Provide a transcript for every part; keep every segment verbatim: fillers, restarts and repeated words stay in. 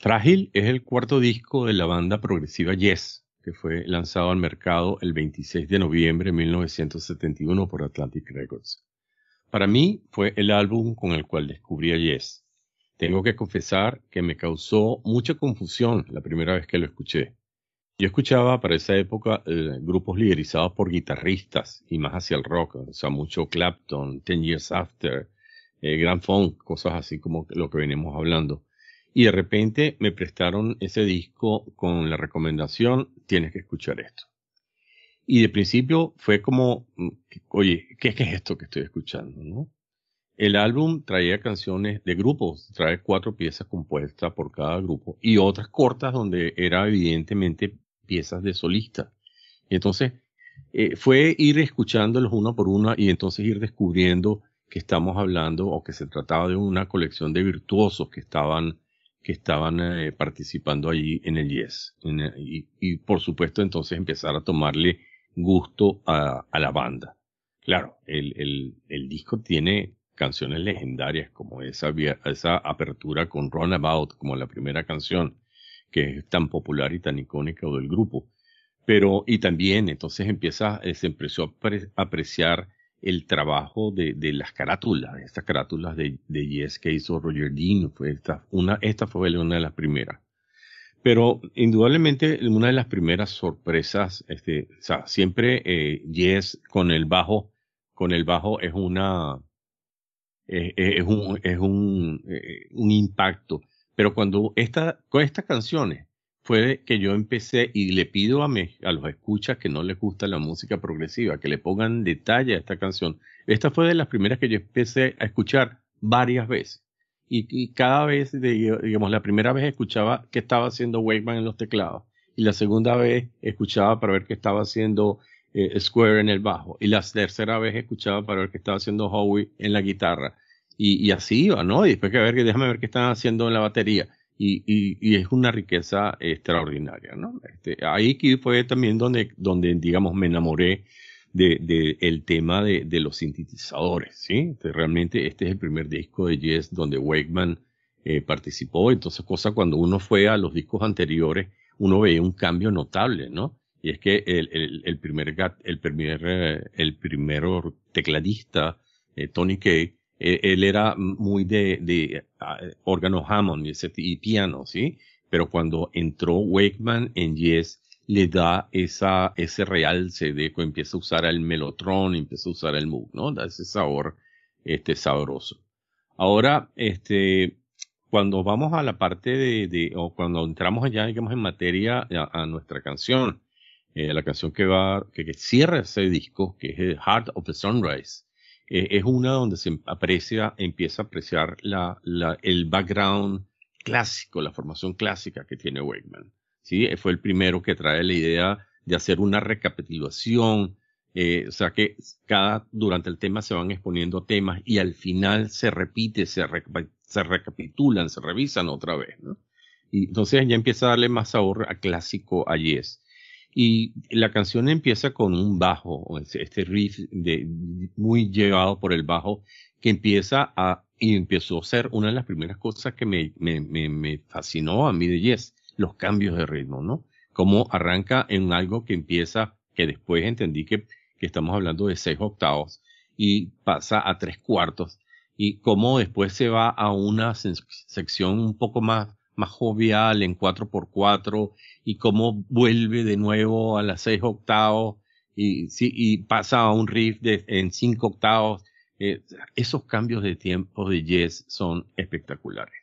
Frágil es el cuarto disco de la banda progresiva Yes, que fue lanzado al mercado el veintiséis de noviembre de mil novecientos setenta y uno por Atlantic Records. Para mí fue el álbum con el cual descubrí a Yes. Tengo que confesar que me causó mucha confusión la primera vez que lo escuché. Yo escuchaba para esa época eh, grupos liderizados por guitarristas y más hacia el rock, o sea, mucho Clapton, Ten Years After, eh, Grand Funk, cosas así como lo que venimos hablando. Y de repente me prestaron ese disco con la recomendación, tienes que escuchar esto. Y de principio fue como, oye, ¿qué, qué es esto que estoy escuchando, no? El álbum traía canciones de grupos, trae cuatro piezas compuestas por cada grupo y otras cortas donde era evidentemente piezas de solista. Entonces, eh, fue ir escuchándolos uno por uno y entonces ir descubriendo que estamos hablando o que se trataba de una colección de virtuosos que estaban, que estaban eh, participando allí en el Yes. En el, y, y por supuesto entonces empezar a tomarle gusto a, a la banda. Claro, el, el, el disco tiene canciones legendarias como esa, esa apertura con Runabout, como la primera canción, que es tan popular y tan icónica del grupo. Pero, y también entonces empieza, se empezó a pre, apreciar el trabajo de, de las carátulas, estas carátulas de, de Yes que hizo Roger Dean, fue esta, una, esta fue una de las primeras. Pero indudablemente una de las primeras sorpresas, este, o sea, siempre eh, Yes con el bajo, con el bajo es una, eh, es un, es un, eh, un impacto. Pero cuando esta, con estas canciones fue que yo empecé y le pido a, me, a los escuchas que no les gusta la música progresiva, que le pongan detalle a esta canción. Esta fue de las primeras que yo empecé a escuchar varias veces. Y, y cada vez, de, digamos, la primera vez escuchaba qué estaba haciendo Wakeman en los teclados. Y la segunda vez escuchaba para ver qué estaba haciendo eh, Square en el bajo. Y la tercera vez escuchaba para ver qué estaba haciendo Howie en la guitarra. Y, y así iba, ¿no? Y después que ver, déjame ver qué están haciendo en la batería. Y, y, y es una riqueza extraordinaria, ¿no? Este, ahí que fue también donde, donde, digamos, me enamoré de, de el tema de, de los sintetizadores, ¿sí? Entonces, realmente este es el primer disco de Yes donde Wakeman eh, participó. Entonces, cosa cuando uno fue a los discos anteriores, uno veía un cambio notable, ¿no? Y es que el, el, el primer, el primer, el primer tecladista, eh, Tony Kaye, él era muy de, de uh, órgano Hammond y, ese, y piano, ¿sí? Pero cuando entró Wakeman en Yes, le da esa, ese realce de que empieza a usar el Mellotron, empieza a usar el Moog, ¿no? Da ese sabor, este, sabroso. Ahora, este, cuando vamos a la parte de, de o cuando entramos allá, digamos, en materia a, a nuestra canción, eh, la canción que va, que, que cierra ese disco, que es el Heart of the Sunrise, es una donde se aprecia, empieza a apreciar la, la, el background clásico, la formación clásica que tiene Wakeman. ¿Sí? Fue el primero que trae la idea de hacer una recapitulación, eh, o sea que cada, durante el tema se van exponiendo temas y al final se repite, se, re, se recapitulan, se revisan otra vez, ¿no? Y entonces ya empieza a darle más sabor a clásico a Yes. Y la canción empieza con un bajo, este riff de, muy llevado por el bajo, que empieza a, y empezó a ser una de las primeras cosas que me, me, me, me fascinó a mí de Yes, los cambios de ritmo, ¿no? Cómo arranca en algo que empieza, que después entendí que, que estamos hablando de seis octavos, y pasa a tres cuartos, y cómo después se va a una sección un poco más, más jovial en cuatro por cuatro, y cómo vuelve de nuevo a las seis octavos y, sí, y pasa a un riff de, en cinco octavos. Eh, esos cambios de tiempo de Yes son espectaculares.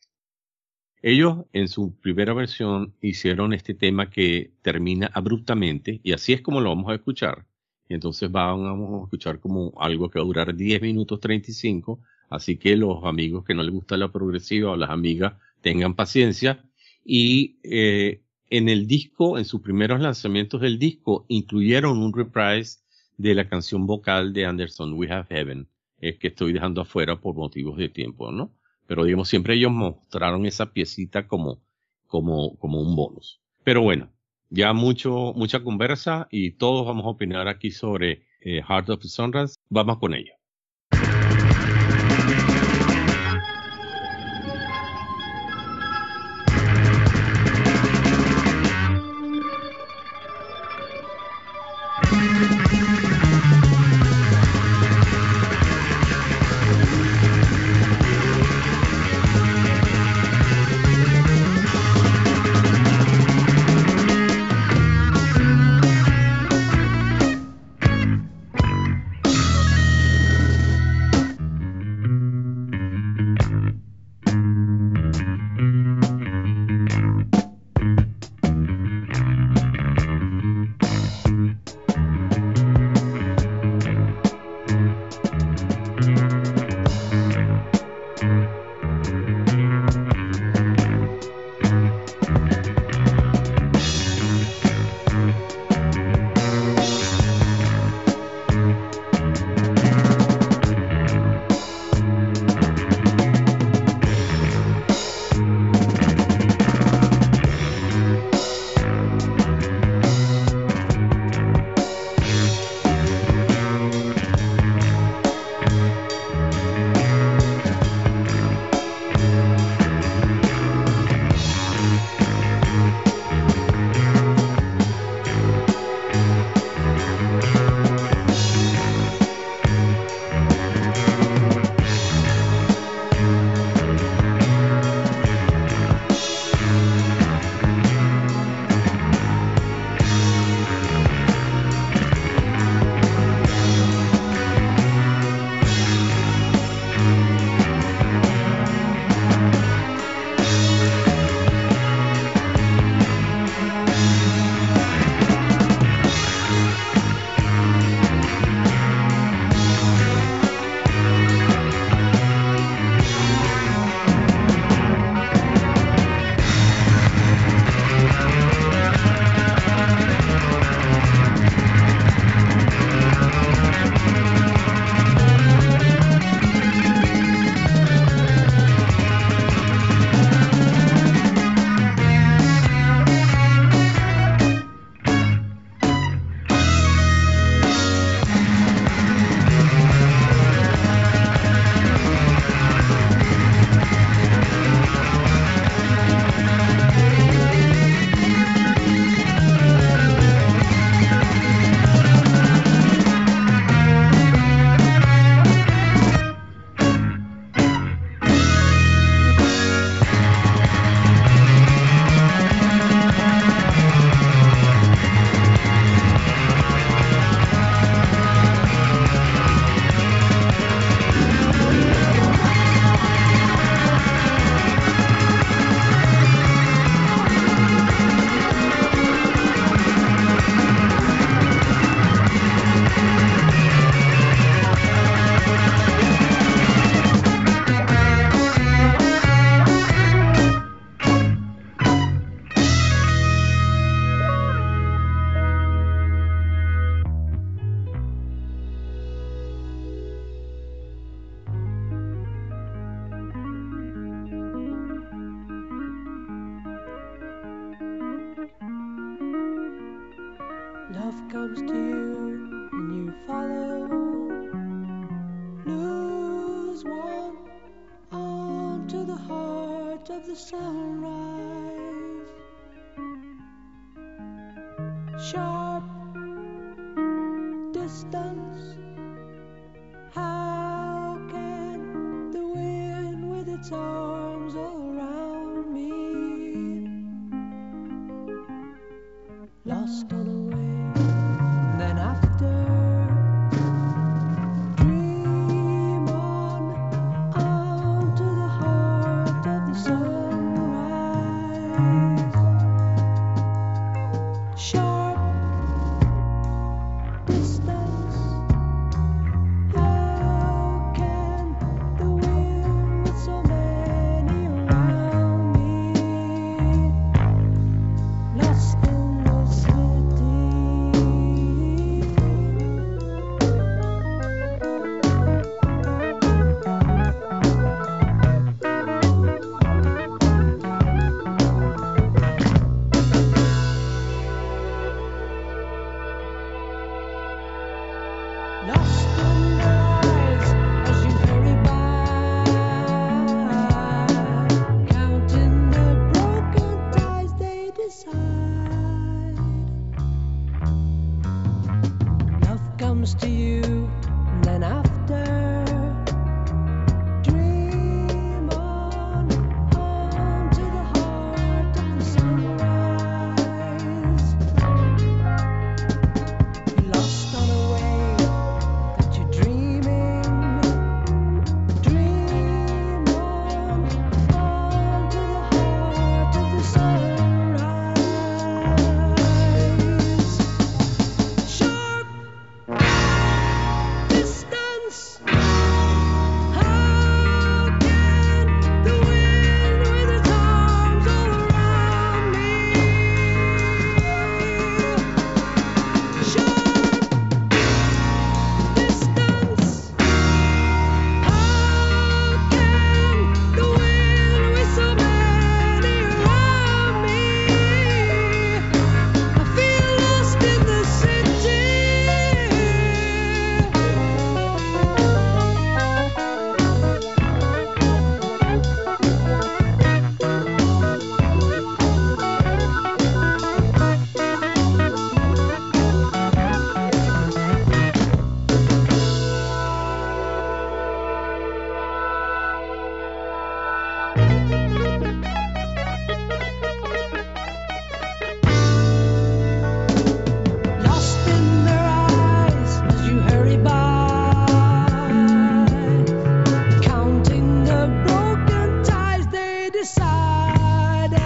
Ellos en su primera versión hicieron este tema que termina abruptamente y así es como lo vamos a escuchar. Entonces vamos a escuchar como algo que va a durar diez minutos treinta y cinco, así que los amigos que no les gusta la progresiva o las amigas tengan paciencia y eh, en el disco, en sus primeros lanzamientos del disco, incluyeron un reprise de la canción vocal de Anderson, We Have Heaven, eh, que estoy dejando afuera por motivos de tiempo, ¿no? Pero digamos, siempre ellos mostraron esa piecita como, como, como un bonus. Pero bueno, ya mucho, mucha conversa y todos vamos a opinar aquí sobre eh, Heart of the Sunrise. Vamos con ello. comes to you and you follow. Lose one onto the heart of the sunrise. Sharp distance. How can the wind with its arms around me? Lost on a wave, then after, dream on, on to the heart of the sunrise. Sharp distance. How can the wind with so many around me? Lost in the Lost in their eyes as you hurry by, counting the broken ties they decide. Love comes to you, and then after, dream on, on to the heart of the sunrise. You're lost on a wave that you're dreaming. Dream on, on to the heart of the sunrise. Sharp distance. How can the wind with its arms all around me? Sharp distance. How can the wind with so many around me? I feel lost in the city. Lost in their eyes as you hurry by, counting the broken ties they decided.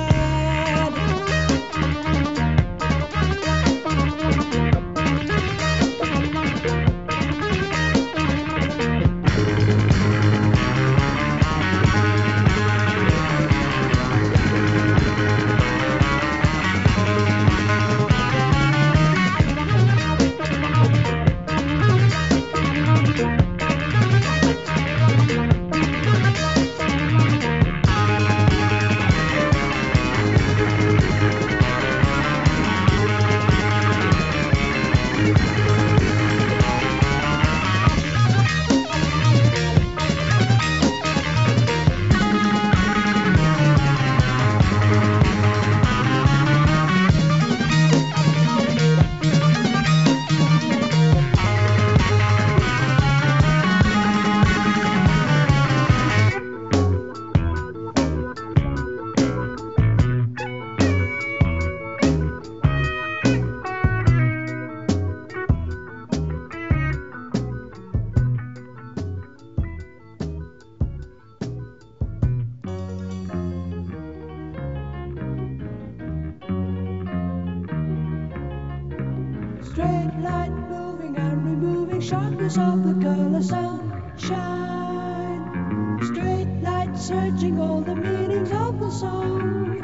Straight line moving and removing sharpness of the color sunshine. Straight light searching all the meanings of the song.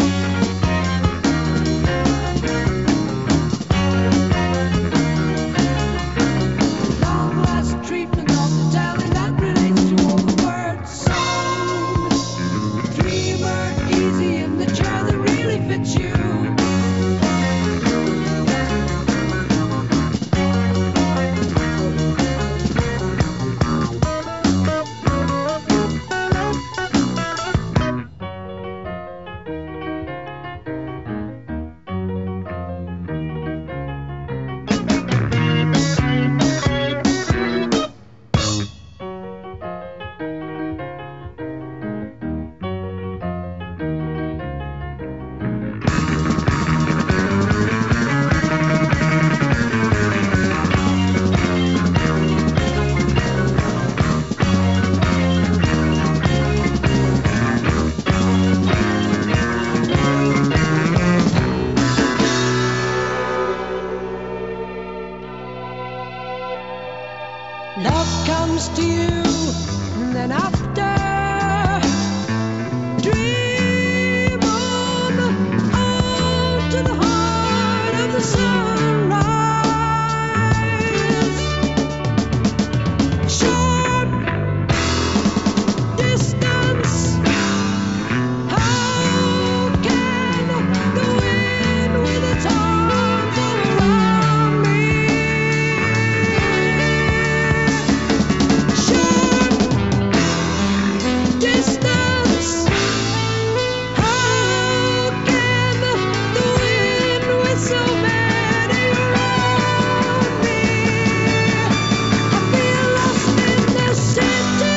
Long last treatment of the telling that relates to all the words sung. Dreamer, easy in the chair that really fits you. comes to you, and then after, dream on out to the heart of the sunrise. Short distance, how can the wind with its arms around me? Short distance, how can the wind with so many around me? I feel lost in the city.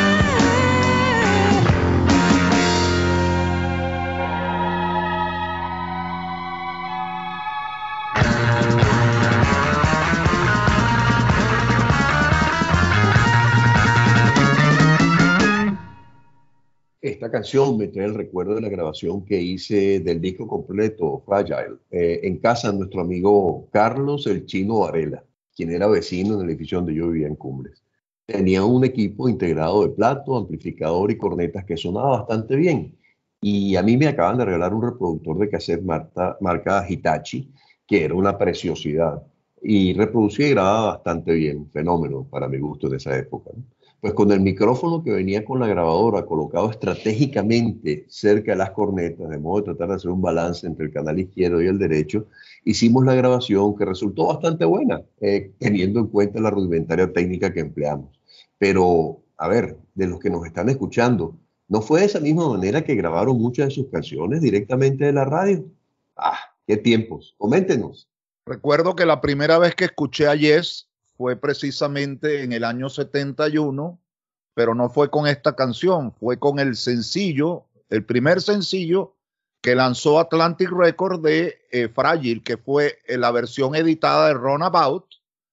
Esta canción me trae el recuerdo de la grabación que hice del disco completo, Fragile, eh, en casa de nuestro amigo Carlos el Chino Varela, quien era vecino en el edificio donde yo vivía en Cumbres. Tenía un equipo integrado de plato, amplificador y cornetas que sonaba bastante bien. Y a mí me acaban de regalar un reproductor de cassette marca, marca Hitachi, que era una preciosidad. Y reproducía y grababa bastante bien, fenómeno para mi gusto de esa época, ¿no? Pues con el micrófono que venía con la grabadora colocado estratégicamente cerca de las cornetas, de modo de tratar de hacer un balance entre el canal izquierdo y el derecho, hicimos la grabación que resultó bastante buena, eh, teniendo en cuenta la rudimentaria técnica que empleamos. Pero, a ver, de los que nos están escuchando, ¿no fue de esa misma manera que grabaron muchas de sus canciones directamente de la radio? ¡Ah, qué tiempos! Coméntenos. Recuerdo que la primera vez que escuché a Yes fue precisamente en el año setenta y uno, pero no fue con esta canción, fue con el sencillo, el primer sencillo que lanzó Atlantic Records de eh, Fragile, que fue eh, la versión editada de Runabout,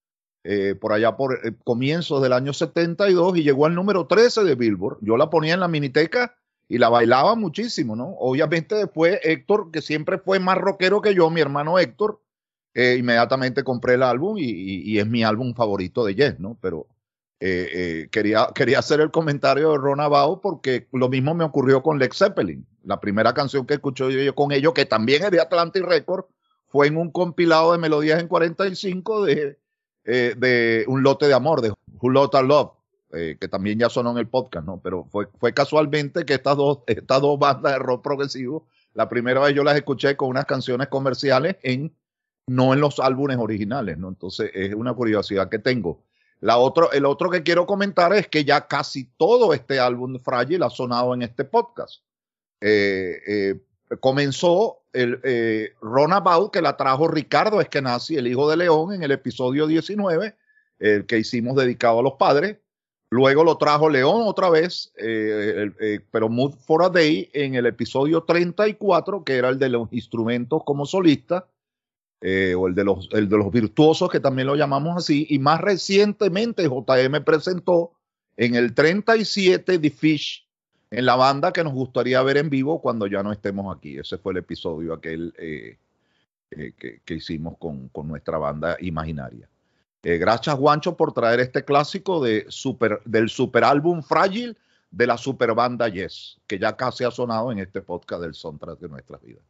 eh, por allá por eh, comienzos del año setenta y dos, y llegó al número trece de Billboard. Yo la ponía en la miniteca y la bailaba muchísimo, ¿no? Obviamente después Héctor, que siempre fue más rockero que yo, mi hermano Héctor, Eh, inmediatamente compré el álbum y, y, y es mi álbum favorito de Yes, ¿no? Pero eh, eh, quería, quería hacer el comentario de Runabout porque lo mismo me ocurrió con Led Zeppelin. La primera canción que escuché yo, yo con ellos, que también es de Atlantic Records, fue en un compilado de melodías en cuarenta y cinco de, eh, de Un lote de amor, de Who Lotta Love, eh, que también ya sonó en el podcast, ¿no? Pero fue, fue casualmente que estas dos, estas dos bandas de rock progresivo, la primera vez yo las escuché con unas canciones comerciales en no en los álbumes originales, ¿no? Entonces es una curiosidad que tengo. La otro, el otro que quiero comentar es que ya casi todo este álbum de Fragile ha sonado en este podcast. Eh, eh, comenzó el eh, Runabout, que la trajo Ricardo Eskenazi, el hijo de León, en el episodio diecinueve, el que hicimos dedicado a los padres. Luego lo trajo León otra vez, eh, el, eh, pero Mood for a Day, en el episodio treinta y cuatro, que era el de los instrumentos como solista. Eh, o el de, los, el de los virtuosos, que también lo llamamos así, y más recientemente J M presentó en el treinta y siete The Fish, en la banda que nos gustaría ver en vivo cuando ya no estemos aquí. Ese fue el episodio aquel eh, eh, que, que hicimos con, con nuestra banda imaginaria. Eh, gracias, Juancho, por traer este clásico de super, del super álbum Fragile de la super banda Yes, que ya casi ha sonado en este podcast del soundtrack de nuestras vidas.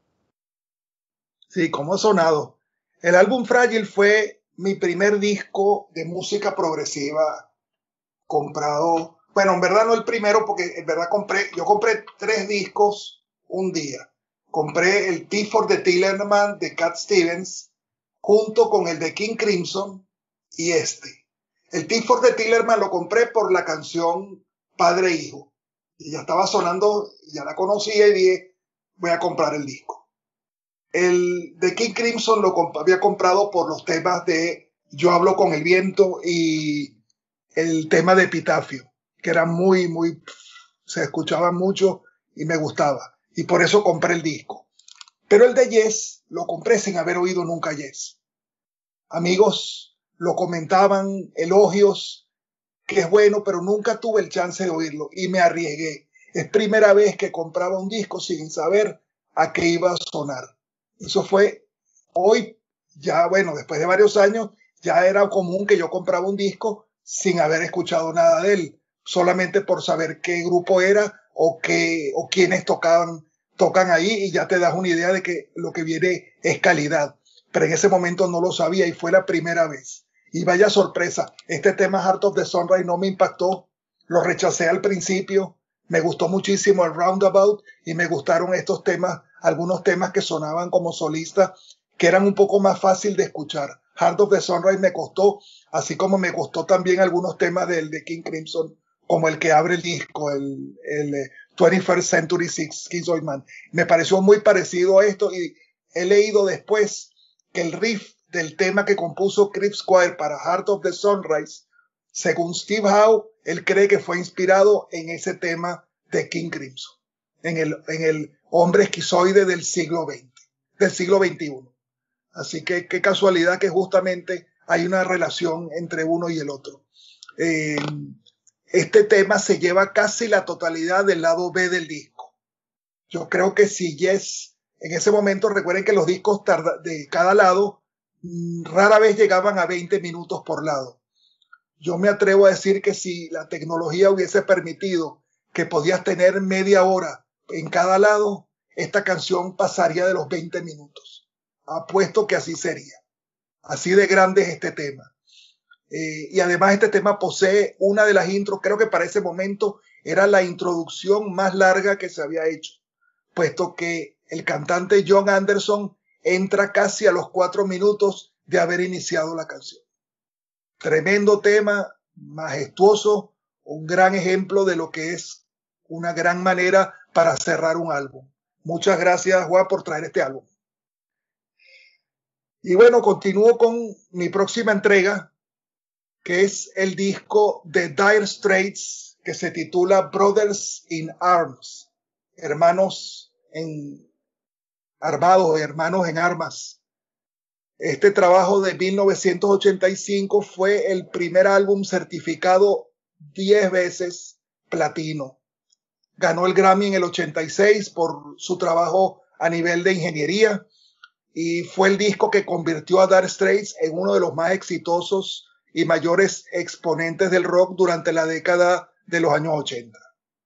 Sí, ¿cómo ha sonado? El álbum Fragile fue mi primer disco de música progresiva comprado. Bueno, en verdad no el primero, porque en verdad compré, yo compré tres discos un día. Compré el Tea for the Tillerman de Cat Stevens, junto con el de King Crimson y este. El Tea for the Tillerman lo compré por la canción Padre e Hijo. Y ya estaba sonando, ya la conocía y dije, voy a comprar el disco. El de King Crimson lo comp- había comprado por los temas de Yo hablo con el viento y el tema de Epitafio, que era muy, muy, se escuchaba mucho y me gustaba. Y por eso compré el disco. Pero el de Yes lo compré sin haber oído nunca Yes. Amigos lo comentaban, elogios, que es bueno, pero nunca tuve el chance de oírlo y me arriesgué. Es primera vez que compraba un disco sin saber a qué iba a sonar. Eso fue hoy, ya bueno, después de varios años, ya era común que yo compraba un disco sin haber escuchado nada de él, solamente por saber qué grupo era o, qué, o quiénes tocaban, tocan ahí, y ya te das una idea de que lo que viene es calidad. Pero en ese momento no lo sabía y fue la primera vez. Y vaya sorpresa, este tema Heart of the Sunrise no me impactó, lo rechacé al principio. Me gustó muchísimo el Roundabout y me gustaron estos temas, algunos temas que sonaban como solista, que eran un poco más fácil de escuchar. Heart of the Sunrise me costó, así como me costó también algunos temas del de King Crimson, como el que abre el disco, el, el eh, twenty-first Century Schizoid Man. Me pareció muy parecido a esto, y he leído después que el riff del tema que compuso Creep Squire para Heart of the Sunrise, según Steve Howe, él cree que fue inspirado en ese tema de King Crimson, en el, en el hombre esquizoide del siglo veinte, del siglo veintiuno. Así que qué casualidad que justamente hay una relación entre uno y el otro. Eh, este tema se lleva casi la totalidad del lado B del disco. Yo creo que si Yes, en ese momento, recuerden que los discos tarda, de cada lado mmm, rara vez llegaban a veinte minutos por lado. Yo me atrevo a decir que si la tecnología hubiese permitido que podías tener media hora en cada lado, esta canción pasaría de los veinte minutos. Apuesto que así sería. Así de grande es este tema. Eh, y además este tema posee una de las intros, creo que para ese momento era la introducción más larga que se había hecho, puesto que el cantante John Anderson entra casi a los cuatro minutos de haber iniciado la canción. Tremendo tema, majestuoso, un gran ejemplo de lo que es una gran manera para cerrar un álbum. Muchas gracias, Juan, por traer este álbum. Y bueno, continúo con mi próxima entrega, que es el disco de Dire Straits, que se titula Brothers in Arms, hermanos en armados, hermanos en armas. Este trabajo de mil novecientos ochenta y cinco fue el primer álbum certificado diez veces platino. Ganó el Grammy en el ochenta y seis por su trabajo a nivel de ingeniería, y fue el disco que convirtió a Dire Straits en uno de los más exitosos y mayores exponentes del rock durante la década de los años ochenta.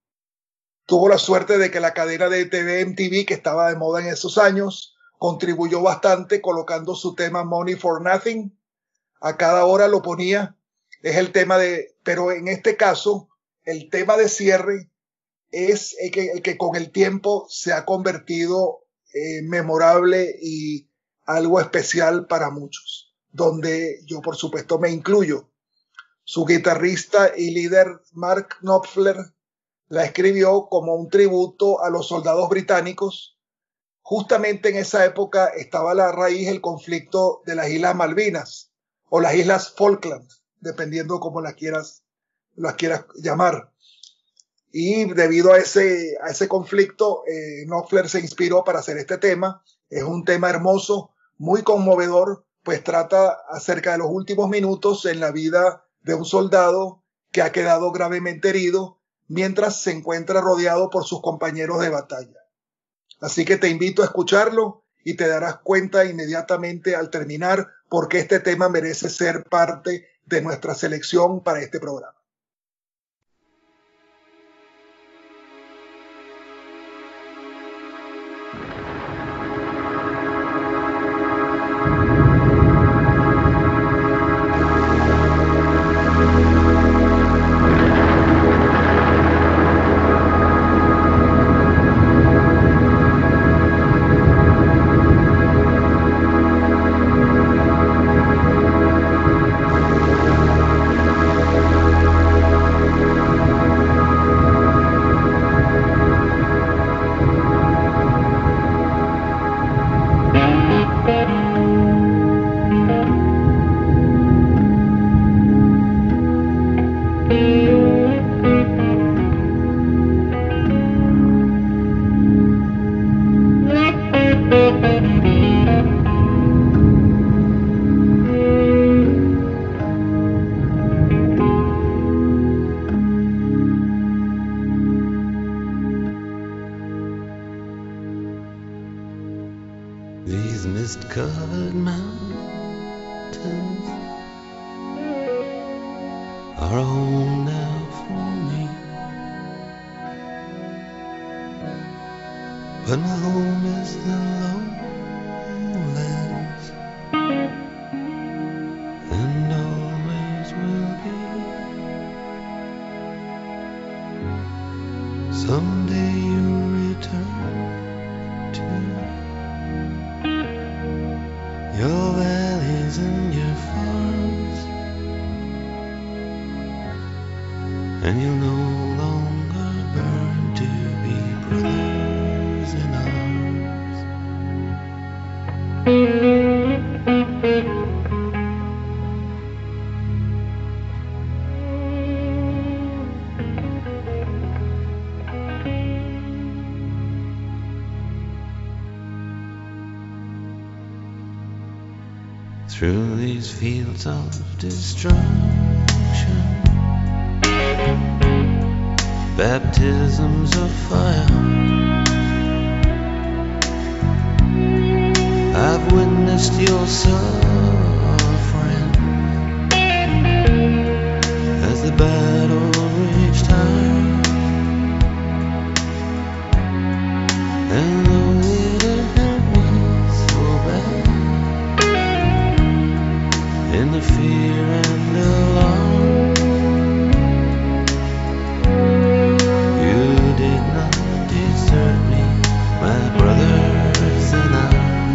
Tuvo la suerte de que la cadena de T V M T V, que estaba de moda en esos años, contribuyó bastante colocando su tema Money for Nothing. A cada hora lo ponía. Es el tema de, pero en este caso, el tema de cierre es el que, el que con el tiempo se ha convertido eh, memorable y algo especial para muchos, donde yo por supuesto me incluyo. Su guitarrista y líder Mark Knopfler la escribió como un tributo a los soldados británicos. Justamente en esa época estaba a la raíz el conflicto de las Islas Malvinas o las Islas Falkland, dependiendo cómo las quieras, las quieras llamar. Y debido a ese, a ese conflicto, eh, Knopfler se inspiró para hacer este tema. Es un tema hermoso, muy conmovedor, pues trata acerca de los últimos minutos en la vida de un soldado que ha quedado gravemente herido mientras se encuentra rodeado por sus compañeros de batalla. Así que te invito a escucharlo y te darás cuenta inmediatamente al terminar por qué este tema merece ser parte de nuestra selección para este programa. mist-covered mountains are a home now for me. But my home is the lowlands, and always will be. Someday you'll return to your valleys and your farms, and you'll no longer burn to be brothers in arms. Through these fields of destruction, baptisms of fire, I've witnessed your suffering as the battle raged high. And though it hurt me so bad, in the fear and alarm, you did not desert me, my brothers in arms.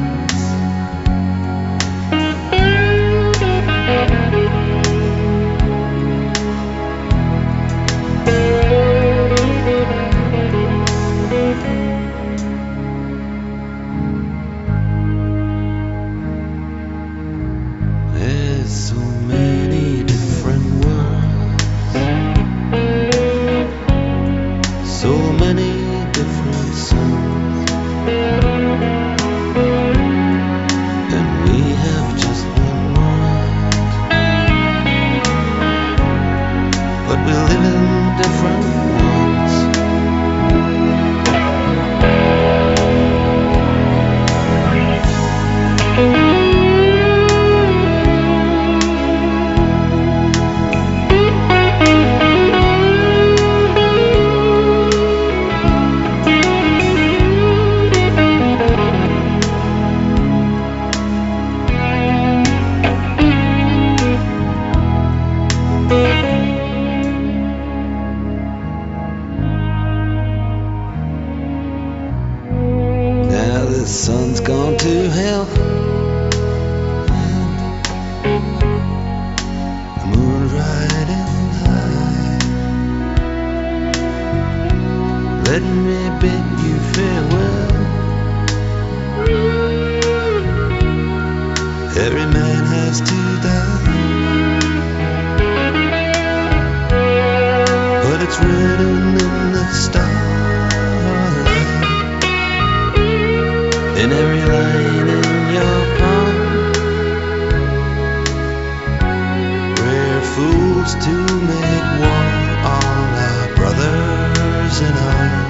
There's so many different worlds, so many different suns, and we have just one world, but we live in different ones. Now the sun's gone to hell, the moon's riding high. Let me bid you farewell. Every man has to die, but it's written in the starlight, in every line in your palm. We're fools to make war on our brothers in arms.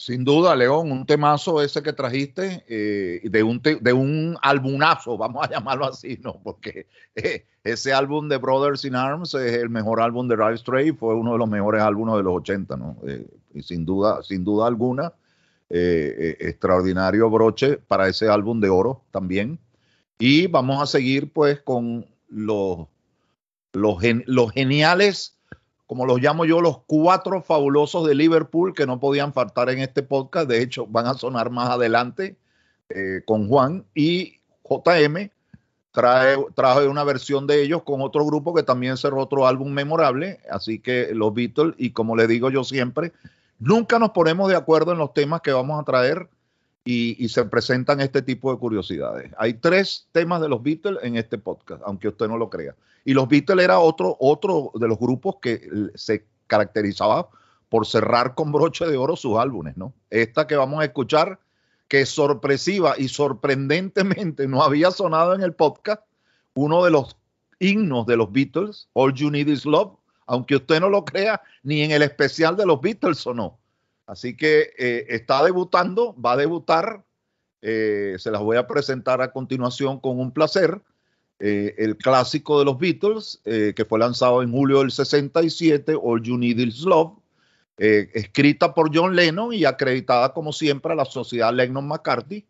Sin duda, León, un temazo ese que trajiste, eh, de, un te, de un albumazo, vamos a llamarlo así, ¿no? Porque eh, ese álbum de Brothers in Arms es el mejor álbum de Dire Straits, fue uno de los mejores álbumes de los ochenta, ¿no? Eh, y sin duda, sin duda alguna, eh, eh, extraordinario broche para ese álbum de oro también. Y vamos a seguir pues con los, los, gen, los geniales, como los llamo yo, los cuatro fabulosos de Liverpool que no podían faltar en este podcast. De hecho, van a sonar más adelante eh, con Juan. Y J M trae, trae una versión de ellos con otro grupo que también cerró otro álbum memorable. Así que los Beatles, y como les digo yo siempre, nunca nos ponemos de acuerdo en los temas que vamos a traer y, y se presentan este tipo de curiosidades. Hay tres temas de los Beatles en este podcast, aunque usted no lo crea. Y los Beatles era otro, otro de los grupos que se caracterizaba por cerrar con broche de oro sus álbumes, ¿no? Esta que vamos a escuchar, que sorpresiva y sorprendentemente no había sonado en el podcast, uno de los himnos de los Beatles, All You Need Is Love, aunque usted no lo crea, ni en el especial de los Beatles sonó. Así que eh, está debutando, va a debutar, eh, se las voy a presentar a continuación con un placer. Eh, el clásico de los Beatles, eh, que fue lanzado en julio del sesenta y siete, All You Need Is Love, eh, escrita por John Lennon y acreditada como siempre a la sociedad Lennon-McCartney.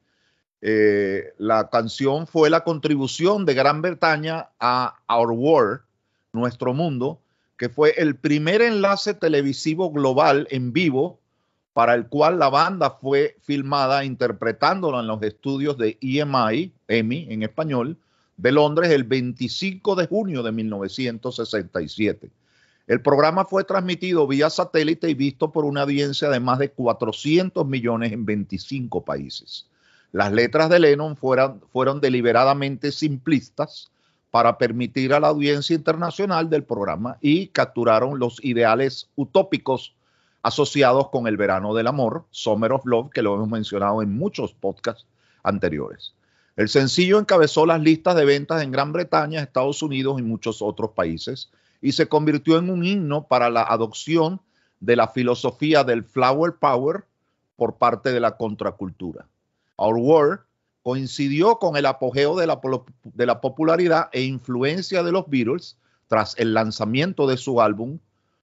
Eh, la canción fue la contribución de Gran Bretaña a Our World, Nuestro Mundo, que fue el primer enlace televisivo global en vivo para el cual la banda fue filmada interpretándola en los estudios de E M I, EMI en español, de Londres el veinticinco de junio de mil novecientos sesenta y siete. El programa fue transmitido vía satélite y visto por una audiencia de más de cuatrocientos millones en veinticinco países. Las letras de Lennon fueron, fueron deliberadamente simplistas para permitir a la audiencia internacional del programa y capturaron los ideales utópicos asociados con el verano del amor, Summer of Love, que lo hemos mencionado en muchos podcasts anteriores. El sencillo encabezó las listas de ventas en Gran Bretaña, Estados Unidos y muchos otros países y se convirtió en un himno para la adopción de la filosofía del flower power por parte de la contracultura. Our World coincidió con el apogeo de la, de la popularidad e influencia de los Beatles tras el lanzamiento de su álbum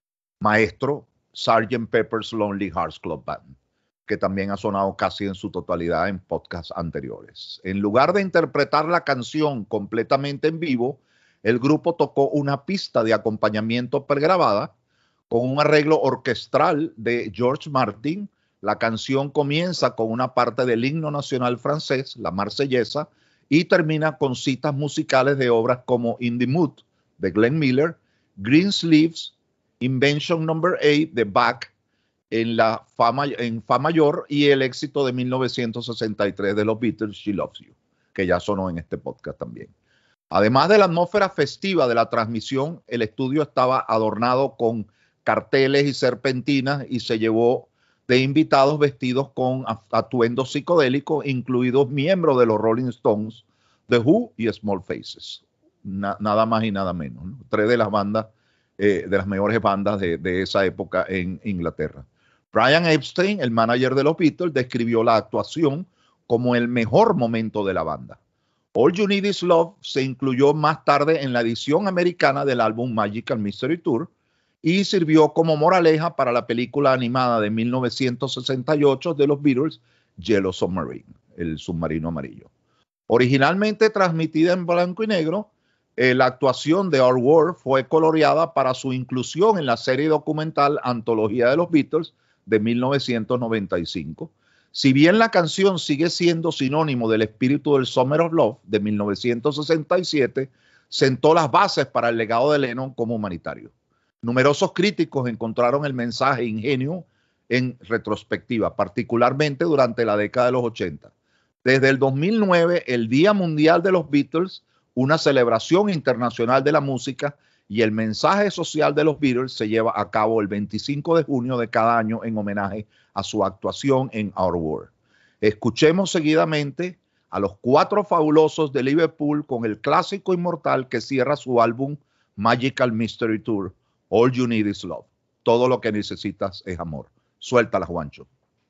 maestro sergeant Pepper's Lonely Hearts Club Band, que también ha sonado casi en su totalidad en podcasts anteriores. En lugar de interpretar la canción completamente en vivo, el grupo tocó una pista de acompañamiento pregrabada con un arreglo orquestral de George Martin. La canción comienza con una parte del himno nacional francés, la Marsellesa, y termina con citas musicales de obras como In the Mood, de Glenn Miller, Green Sleeves, Invention Number eight, de Bach, en la fa, en fa mayor, y el éxito de mil novecientos sesenta y tres de los Beatles, She Loves You, que ya sonó en este podcast también. Además de la atmósfera festiva de la transmisión, el estudio estaba adornado con carteles y serpentinas y se llevó de invitados vestidos con atuendos psicodélicos, incluidos miembros de los Rolling Stones, The Who y Small Faces. Na, nada más y nada menos, ¿no? Tres de las bandas, eh, de las mejores bandas de, de esa época en Inglaterra. Brian Epstein, el manager de los Beatles, describió la actuación como el mejor momento de la banda. All You Need Is Love se incluyó más tarde en la edición americana del álbum Magical Mystery Tour y sirvió como moraleja para la película animada de mil novecientos sesenta y ocho de los Beatles, Yellow Submarine, el submarino amarillo. Originalmente transmitida en blanco y negro, eh, la actuación de Our World fue coloreada para su inclusión en la serie documental Antología de los Beatles de mil novecientos noventa y cinco. Si bien la canción sigue siendo sinónimo del espíritu del Summer of Love de mil novecientos sesenta y siete, sentó las bases para el legado de Lennon como humanitario. Numerosos críticos encontraron el mensaje ingenuo en retrospectiva, particularmente durante la década de los ochenta. Desde el dos mil nueve, el Día Mundial de los Beatles, una celebración internacional de la música, y el mensaje social de los Beatles se lleva a cabo el veinticinco de junio de cada año en homenaje a su actuación en Our World. Escuchemos seguidamente a los cuatro fabulosos de Liverpool con el clásico inmortal que cierra su álbum Magical Mystery Tour, All You Need Is Love. Todo lo que necesitas es amor. Suéltala, Juancho.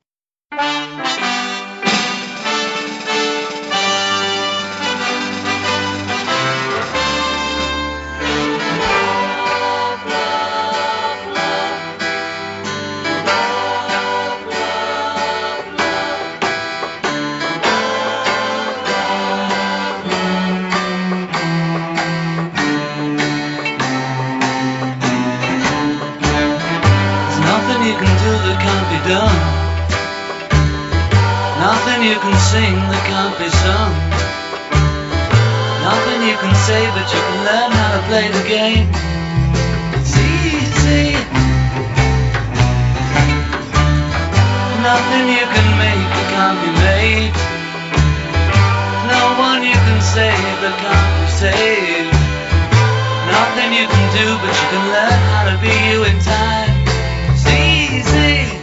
Done. Nothing you can sing that can't be sung. Nothing you can say, but you can learn how to play the game. It's easy. Nothing you can make that can't be made. No one you can save that can't be saved. Nothing you can do, but you can learn how to be you in time. It's easy.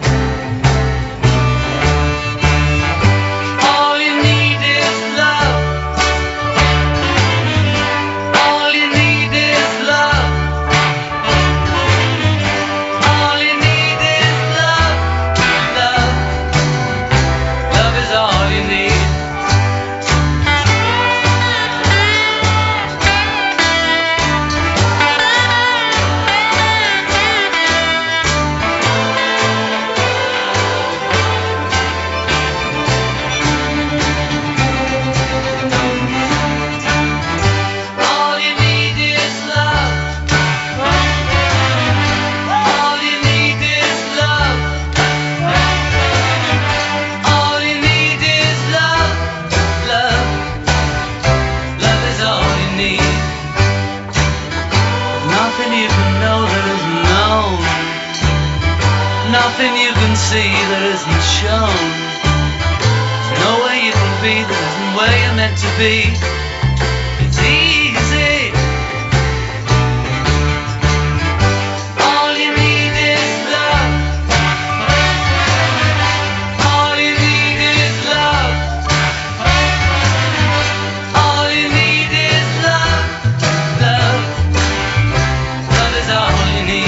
Nothing you can see that isn't shown. There's no way you can be that isn't where you're meant to be. It's easy. All you need is love. All you need is love. All you need is love. Love. Love is all you need.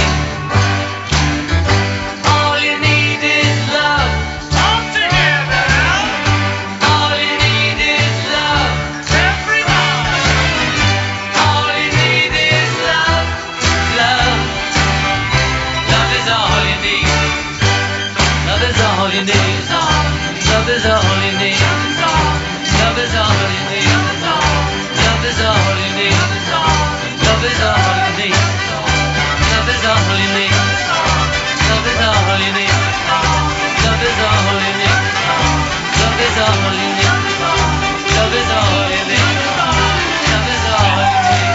Love is all you need. Love is all you need. Love is all you need. Love is all you need. Love is all you need. Love is all you need. Love is all you need. Love is all you need. Love is all you need. Love is all you need.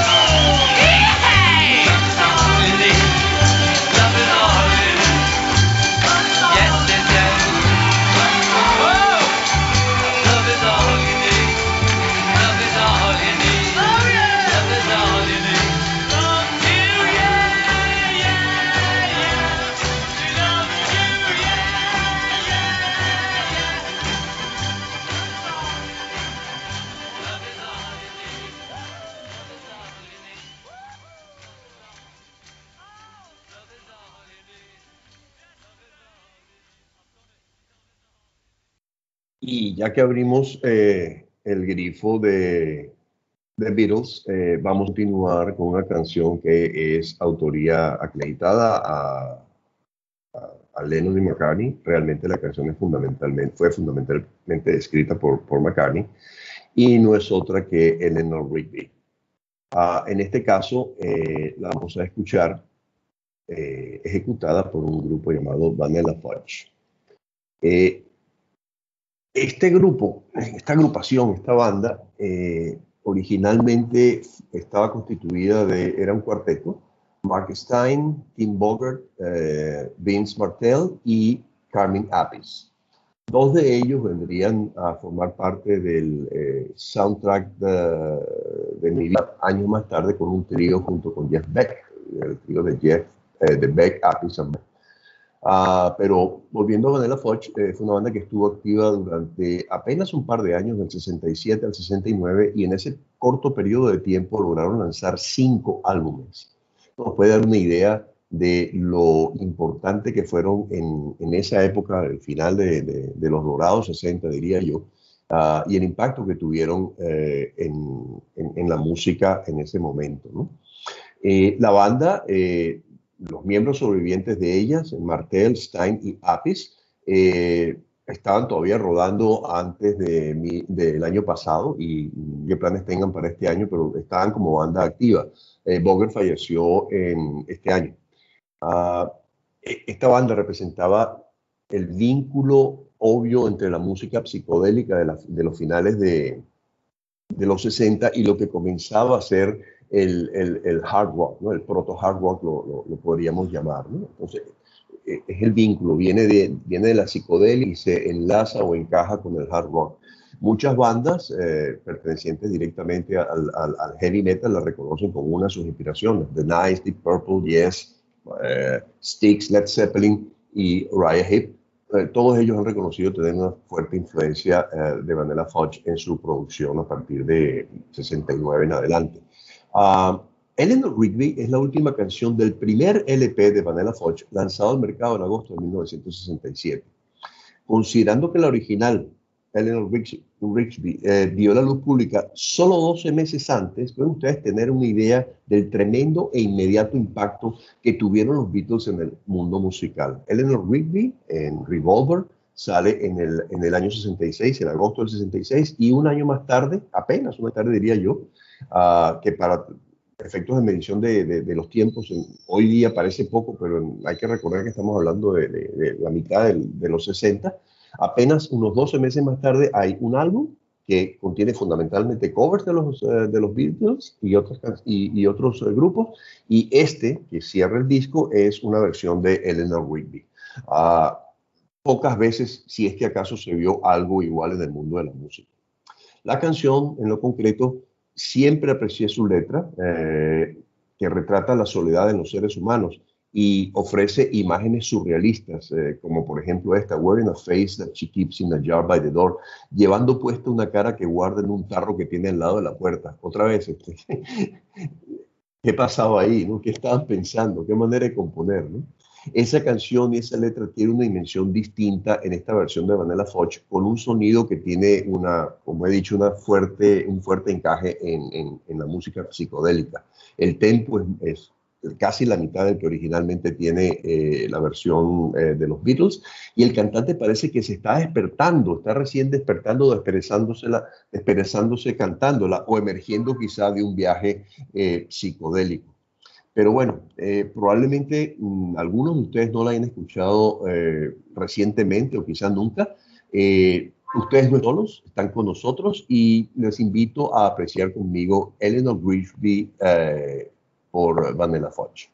You need. Love is all you need. Yes, yes, yes. Love is all you need. Love is all you need. Love is all you need. Love you, yeah, yeah, yeah. She loves you, yeah, yeah, yeah. Love is all you need. Love is all you need. Love is all you need. Y ya que abrimos eh, el grifo de The Beatles, eh, vamos a continuar con una canción que es autoría acreditada a, a, a Lennon y McCartney. Realmente la canción es fundamentalmente, fue fundamentalmente escrita por, por McCartney y no es otra que Eleanor Rigby. Uh, en este caso eh, la vamos a escuchar eh, ejecutada por un grupo llamado Vanilla Fudge. Eh, Este grupo, esta agrupación, esta banda, eh, originalmente estaba constituida de, era un cuarteto, Mark Stein, Tim Bogert, eh, Vince Martell y Carmine Appice. Dos de ellos vendrían a formar parte del eh, soundtrack de, de mi vida años más tarde con un trío junto con Jeff Beck, el trío de Jeff, eh, de Beck, Appice and Beck. Uh, pero volviendo a Vanilla Fudge, eh, fue una banda que estuvo activa durante apenas un par de años, del sesenta y siete al sesenta y nueve, y en ese corto periodo de tiempo lograron lanzar cinco álbumes. Nos puede dar una idea de lo importante que fueron en, en esa época, el final de, de, de los dorados sesenta, diría yo, uh, y el impacto que tuvieron eh, en, en, en la música en ese momento, ¿no? Eh, la banda, eh, los miembros sobrevivientes de ellas, Martel, Stein y Appice, eh, estaban todavía rodando antes de mi, del año pasado y qué planes tengan para este año, pero estaban como banda activa. Eh, Boger falleció en este año. Uh, esta banda representaba el vínculo obvio entre la música psicodélica de, la, de los finales de, de los sesenta y lo que comenzaba a ser el, el, el hard rock, ¿no? El proto hard rock lo, lo, lo podríamos llamar, ¿no? Entonces, es el vínculo, viene de, viene de la psicodelia y se enlaza o encaja con el hard rock. Muchas bandas eh, pertenecientes directamente al, al, al heavy metal la reconocen como una de sus inspiraciones. The Nice, Deep Purple, Yes, eh, Styx, Led Zeppelin y Uriah Heep. Eh, todos ellos han reconocido tener una fuerte influencia eh, de Vanilla Fudge en su producción a partir de sesenta y nueve en adelante. Uh, Eleanor Rigby es la última canción del primer L P de Vanilla Fudge lanzado al mercado en agosto de mil novecientos sesenta y siete. Considerando que la original, Eleanor Rigby, eh, dio la luz pública solo doce meses antes, pueden ustedes tener una idea del tremendo e inmediato impacto que tuvieron los Beatles en el mundo musical. Eleanor Rigby en Revolver sale en el, en el año sesenta y seis, en agosto del sesenta y seis, y un año más tarde, apenas una tarde diría yo, uh, que para efectos de medición de, de, de los tiempos, en, hoy día parece poco, pero en, hay que recordar que estamos hablando de, de, de la mitad del, de los sesenta. Apenas unos doce meses más tarde hay un álbum que contiene fundamentalmente covers de los, uh, de los Beatles y otros, y, y otros uh, grupos, y este, que cierra el disco, es una versión de Eleanor Rigby. Uh, pocas veces, si es que acaso, se vio algo igual en el mundo de la música. La canción, en lo concreto, siempre aprecié su letra, eh, que retrata la soledad en los seres humanos y ofrece imágenes surrealistas, eh, como por ejemplo esta, wearing a face that she keeps in a jar by the door, llevando puesta una cara que guarda en un tarro que tiene al lado de la puerta. Otra vez, este, ¿qué pasaba ahí? ¿No? ¿Qué estaban pensando? ¿Qué manera de componer? ¿No? Esa canción y esa letra tiene una dimensión distinta en esta versión de Vanilla Fudge, con un sonido que tiene, una, como he dicho, una fuerte, un fuerte encaje en, en, en la música psicodélica. El tempo es, es casi la mitad del que originalmente tiene eh, la versión eh, de los Beatles, y el cantante parece que se está despertando, está recién despertando, desperezándose cantándola, o emergiendo quizá de un viaje eh, psicodélico. Pero bueno, eh, probablemente mmm, algunos de ustedes no la hayan escuchado eh, recientemente o quizá nunca. Eh, ustedes no están solos, están con nosotros, y les invito a apreciar conmigo Eleanor Rigby eh, por Vanilla Fudge.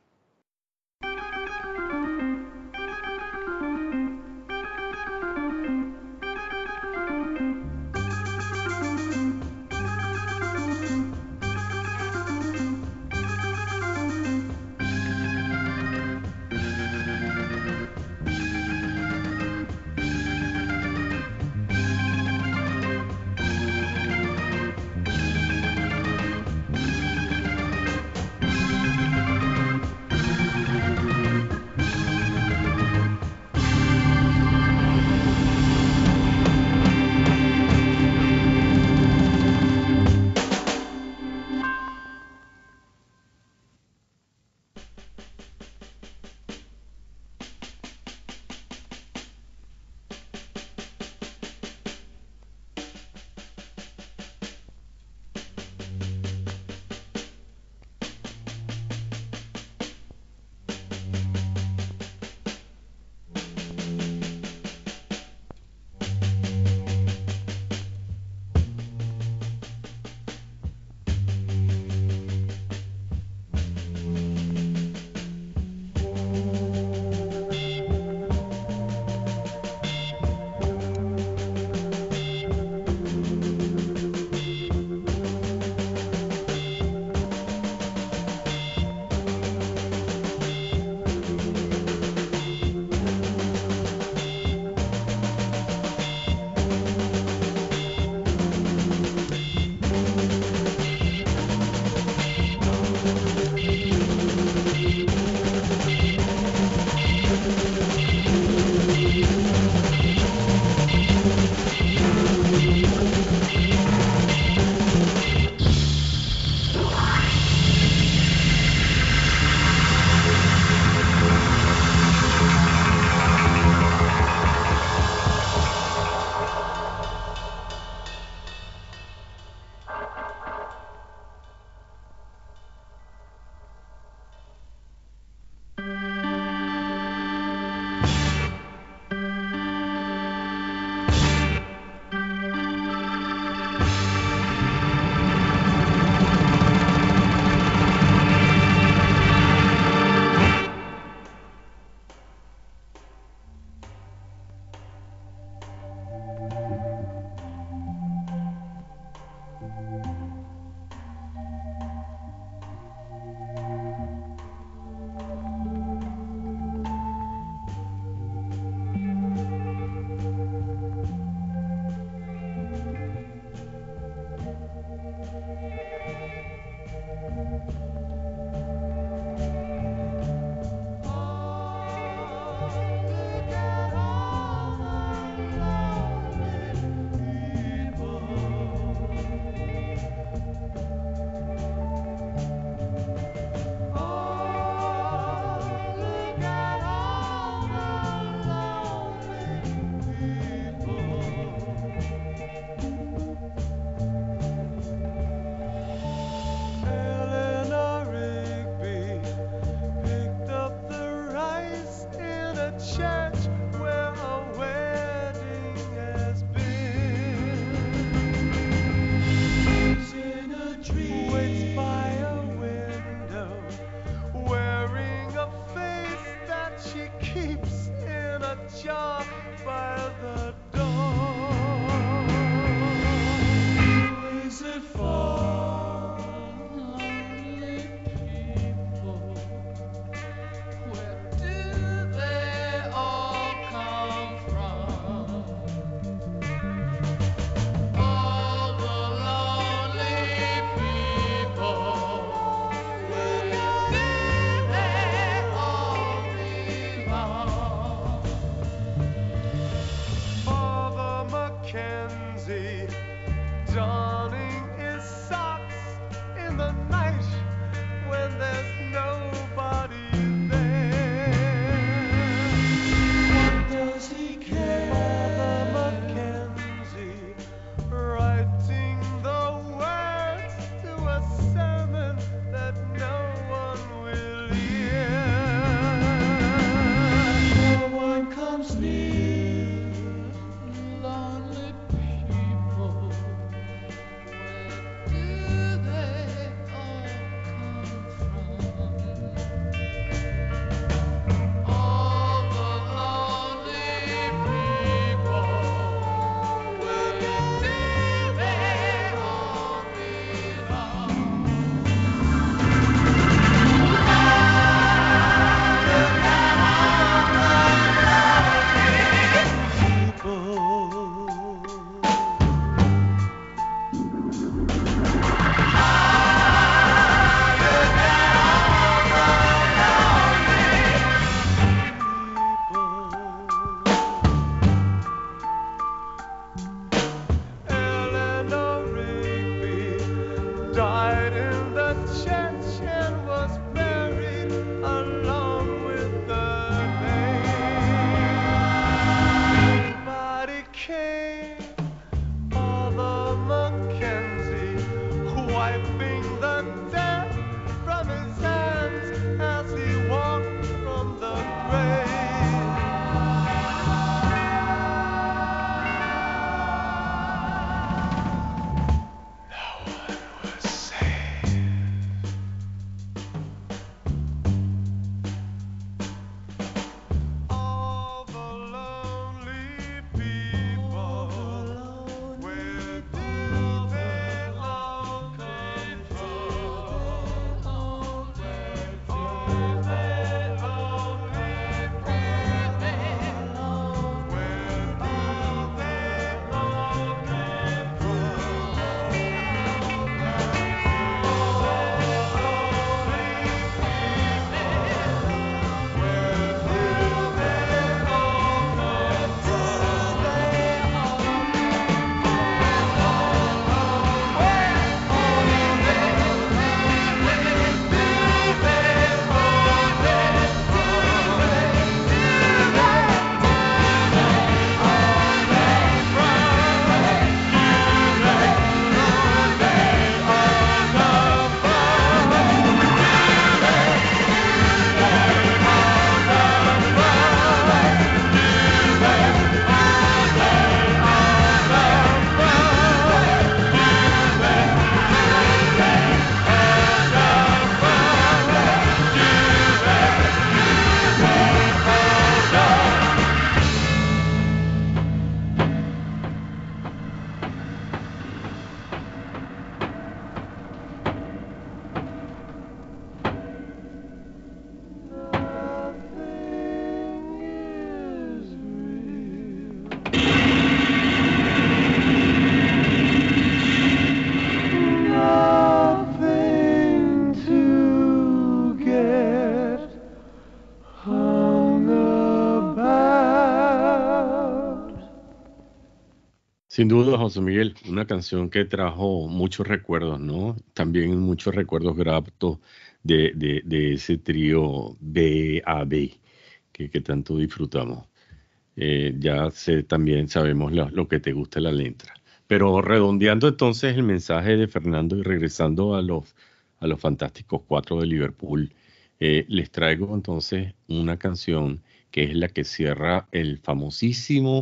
Sin duda, José Miguel, una canción que trajo muchos recuerdos, ¿no? También muchos recuerdos gratos de, de, de ese trío B A B que, que tanto disfrutamos. Eh, ya sé, también sabemos lo, lo que te gusta la letra. Pero redondeando entonces el mensaje de Fernando y regresando a los, a los Fantásticos Cuatro de Liverpool, eh, les traigo entonces una canción que es la que cierra el famosísimo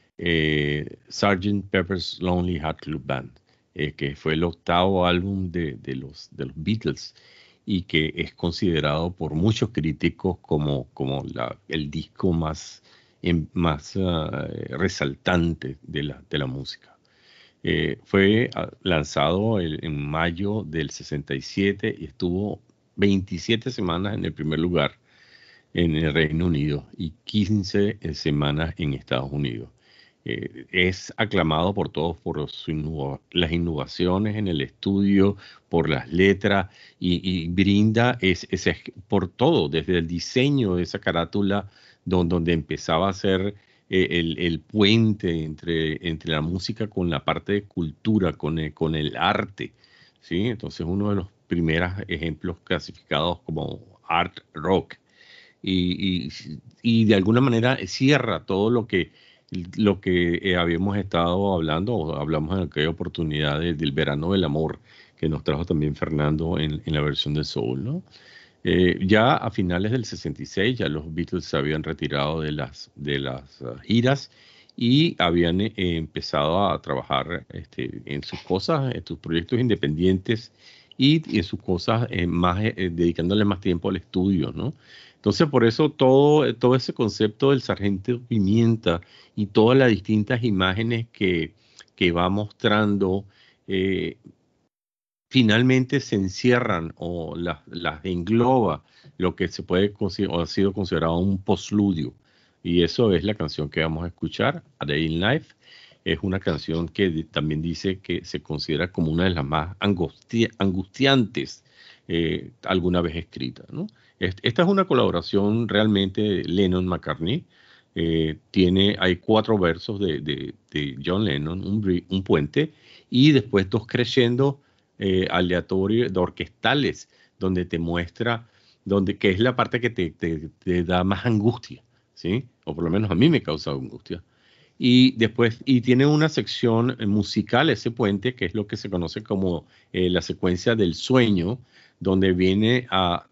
eh, sergeant Pepper's Lonely Hearts Club Band, eh, que fue el octavo álbum de, de, los, de los Beatles y que es considerado por muchos críticos como, como la, el disco más, em, más uh, resaltante de la, de la música. Eh, fue uh, lanzado el, en mayo del sesenta y siete y estuvo veintisiete semanas en el primer lugar en el Reino Unido y quince semanas en Estados Unidos. Eh, es aclamado por todos por su innova, las innovaciones en el estudio, por las letras y, y brinda es, es, es por todo, desde el diseño de esa carátula donde, donde empezaba a ser eh, el, el puente entre, entre la música con la parte de cultura, con el, con el arte, ¿sí? Entonces uno de los primeros ejemplos clasificados como art rock y, y, y de alguna manera cierra todo lo que lo que eh, habíamos estado hablando, o hablamos en aquella oportunidad de, del verano del amor, que nos trajo también Fernando en, en la versión de Soul, ¿no? Eh, ya a finales del sesenta y seis, ya los Beatles se habían retirado de las, de las uh, giras y habían eh, empezado a trabajar este, en sus cosas, en sus proyectos independientes y, y en sus cosas eh, más, eh, dedicándole más tiempo al estudio, ¿no? Entonces, por eso todo, todo ese concepto del Sargento Pimienta y todas las distintas imágenes que, que va mostrando, eh, finalmente se encierran o las, las engloba lo que se puede o ha sido considerado un postludio. Y eso es la canción que vamos a escuchar, A Day in Life. Es una canción que también dice que se considera como una de las más angustia, angustiantes eh, alguna vez escrita, ¿no? Esta es una colaboración realmente Lennon-McCartney. Eh, tiene, hay cuatro versos de, de, de John Lennon, un, un puente, y después dos crescendo eh, aleatorios, de orquestales, donde te muestra, donde, que es la parte que te, te, te da más angustia, ¿sí? O por lo menos a mí me causa angustia. Y después, y tiene una sección musical, ese puente, que es lo que se conoce como eh, la secuencia del sueño, donde viene a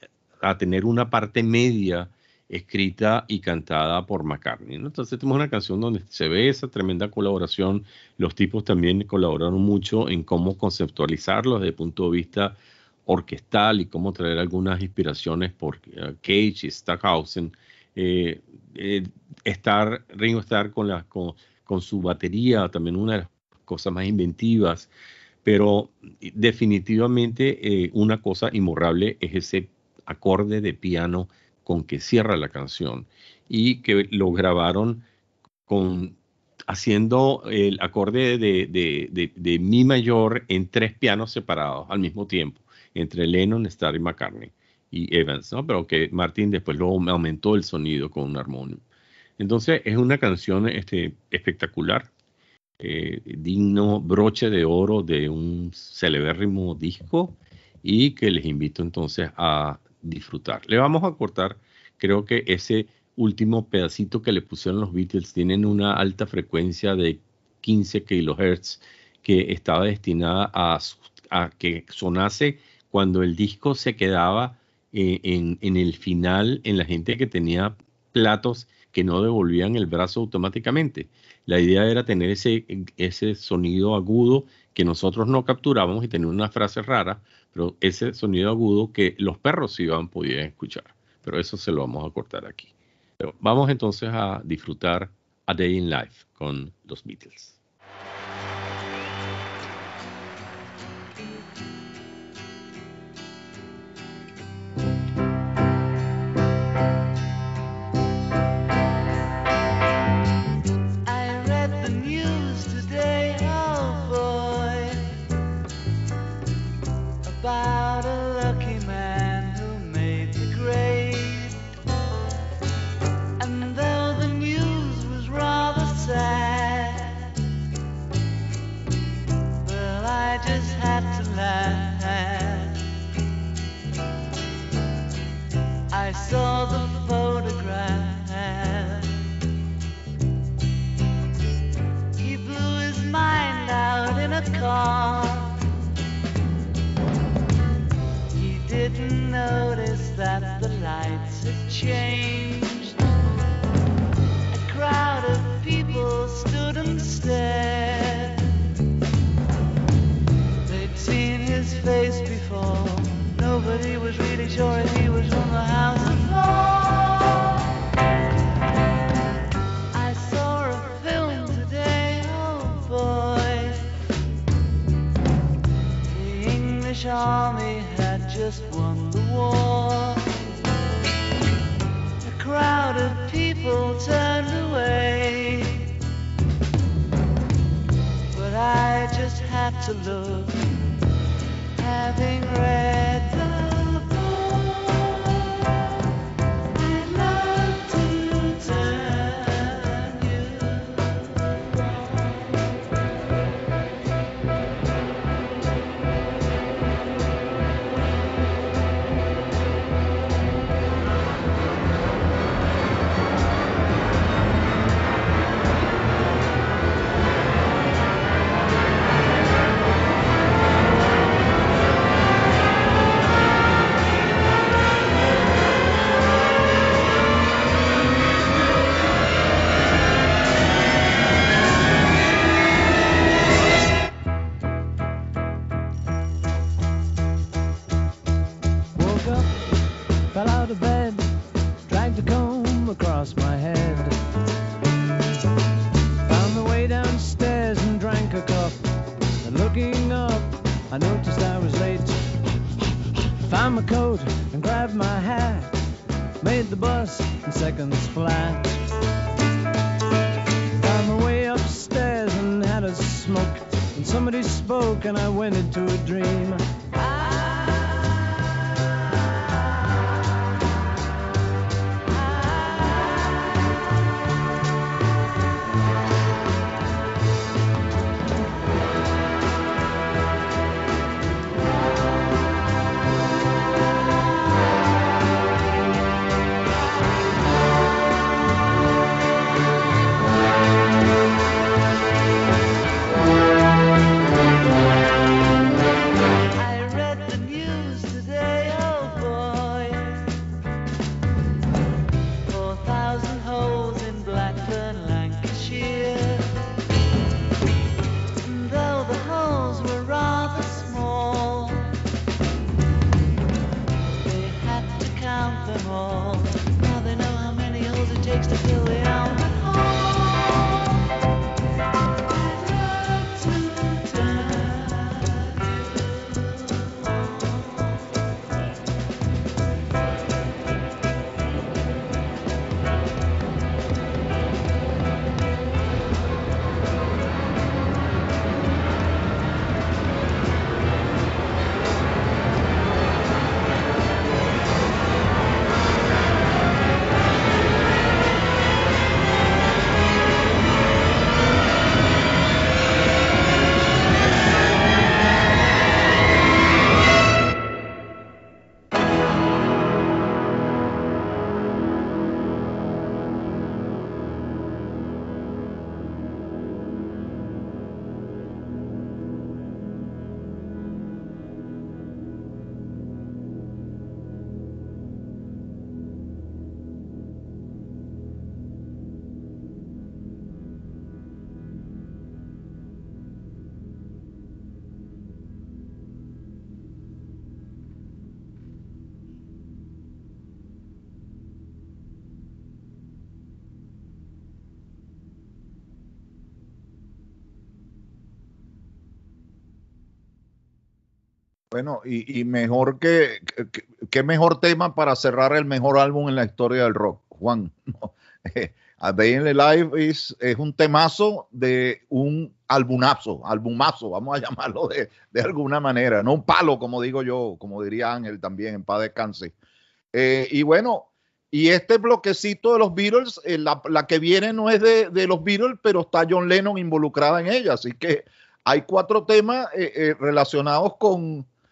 a tener una parte media escrita y cantada por McCartney, ¿no? Entonces tenemos una canción donde se ve esa tremenda colaboración. Los tipos también colaboraron mucho en cómo conceptualizarlo desde el punto de vista orquestal y cómo traer algunas inspiraciones por uh, Cage y Stockhausen. Eh, eh, estar, Ringo Starr con, la, con, con su batería, también una de las cosas más inventivas, pero definitivamente eh, una cosa imborrable es ese acorde de piano con que cierra la canción y que lo grabaron con, haciendo el acorde de, de, de, de mi mayor en tres pianos separados al mismo tiempo, entre Lennon, Starr y McCartney y Evans, ¿no? Pero que Martin después luego aumentó el sonido con un armónico. Entonces es una canción este, espectacular, eh, digno broche de oro de un celebérrimo disco y que les invito entonces a disfrutar. Le vamos a cortar, creo que ese último pedacito que le pusieron los Beatles tienen una alta frecuencia de quince kilohertz que estaba destinada a, a que sonase cuando el disco se quedaba eh, en, en el final, en la gente que tenía platos que no devolvían el brazo automáticamente. La idea era tener ese, ese sonido agudo que nosotros no capturábamos y tener una frase rara, pero ese sonido agudo que los perros sí iban podían escuchar. Pero eso se lo vamos a cortar aquí. Pero vamos entonces a disfrutar A Day in Life con los Beatles. About a lucky man who made the grade. And though the news was rather sad, I saw the photograph. He blew his mind out in a car. He didn't notice that the lights had changed. A crowd of people stood and stared. They'd seen his face before. Nobody was really sure if he was from the House of Lords. I saw a film today, oh boy. The English army had just won the war. A crowd of people turned away, but I just had to look, having read the seconds flat. Found my way upstairs and had a smoke, and somebody spoke and I went into a dream. Bueno, y, y mejor que, que, que mejor tema para cerrar el mejor álbum en la historia del rock, Juan. A Day in the Life es, es un temazo de un albumazo, albumazo, vamos a llamarlo de, de alguna manera, no un palo, como digo yo, como diría Ángel también, en paz descanse. Eh, y bueno, y este bloquecito de los Beatles, eh, la, la que viene no es de, de los Beatles, pero está John Lennon involucrada en ella, así que hay cuatro temas eh, eh, relacionados con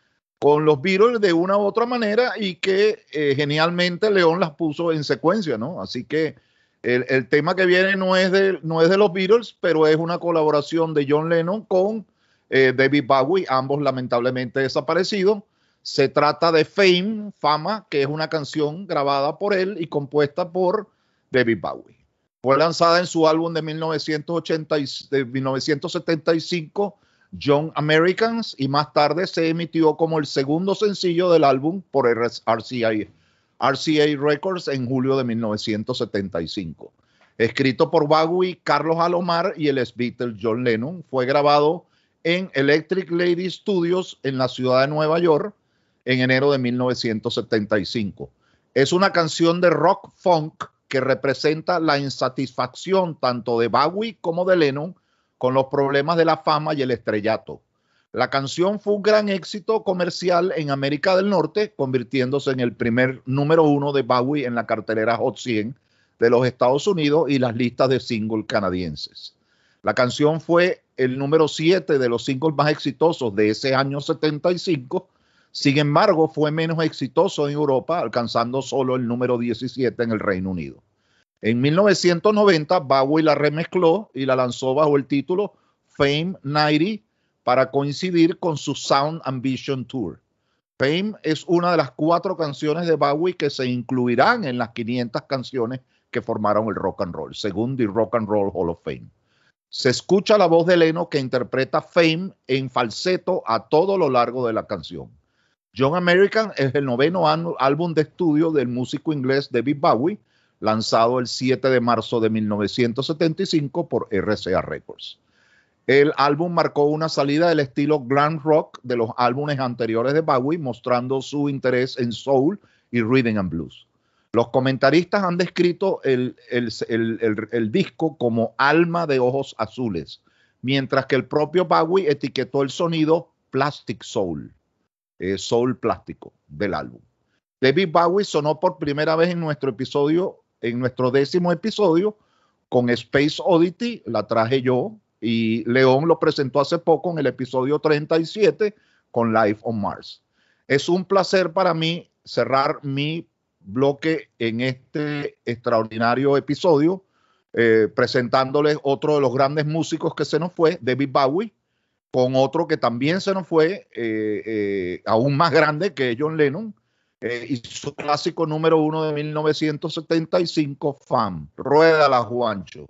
con los Beatles de una u otra manera y que eh, genialmente León las puso en secuencia, ¿no? Así que el, el tema que viene no es, de, no es de los Beatles, pero es una colaboración de John Lennon con eh, David Bowie, ambos lamentablemente desaparecidos. Se trata de Fame, Fama, que es una canción grabada por él y compuesta por David Bowie. Fue lanzada en su álbum de mil novecientos ochenta y, de mil novecientos setenta y cinco, Young Americans, y más tarde se emitió como el segundo sencillo del álbum por R C A, R C A Records en julio de mil novecientos setenta y cinco. Escrito por Bowie, Carlos Alomar y el ex-Beatle John Lennon, fue grabado en Electric Lady Studios en la ciudad de Nueva York en enero de mil novecientos setenta y cinco. Es una canción de rock funk que representa la insatisfacción tanto de Bowie como de Lennon con los problemas de la fama y el estrellato. La canción fue un gran éxito comercial en América del Norte, convirtiéndose en el primer número uno de Bowie en la cartelera Hot cien de los Estados Unidos y las listas de singles canadienses. La canción fue el número siete de los singles más exitosos de ese año setenta y cinco. Sin embargo, fue menos exitoso en Europa, alcanzando solo el número diecisiete en el Reino Unido. En mil novecientos noventa, Bowie la remezcló y la lanzó bajo el título Fame noventa para coincidir con su Sound Ambition Tour. Fame es una de las cuatro canciones de Bowie que se incluirán en las quinientas canciones que formaron el rock and roll, según The Rock and Roll Hall of Fame. Se escucha la voz de Lennon que interpreta Fame en falseto a todo lo largo de la canción. Young American es el noveno álbum de estudio del músico inglés David Bowie, lanzado el siete de marzo de mil novecientos setenta y cinco por R C A Records. El álbum marcó una salida del estilo glam rock de los álbumes anteriores de Bowie, mostrando su interés en soul y rhythm and blues. Los comentaristas han descrito el, el, el, el, el disco como alma de ojos azules, mientras que el propio Bowie etiquetó el sonido plastic soul, eh, soul plástico del álbum. David Bowie sonó por primera vez en nuestro episodio, en nuestro décimo episodio, con Space Oddity, la traje yo, y León lo presentó hace poco en el episodio treinta y siete con Life on Mars. Es un placer para mí cerrar mi bloque en este extraordinario episodio, eh, presentándoles otro de los grandes músicos que se nos fue, David Bowie, con otro que también se nos fue, eh, eh, aún más grande que John Lennon, eh, y su clásico número uno de mil novecientos setenta y cinco, Fame. Ruédala, Juancho.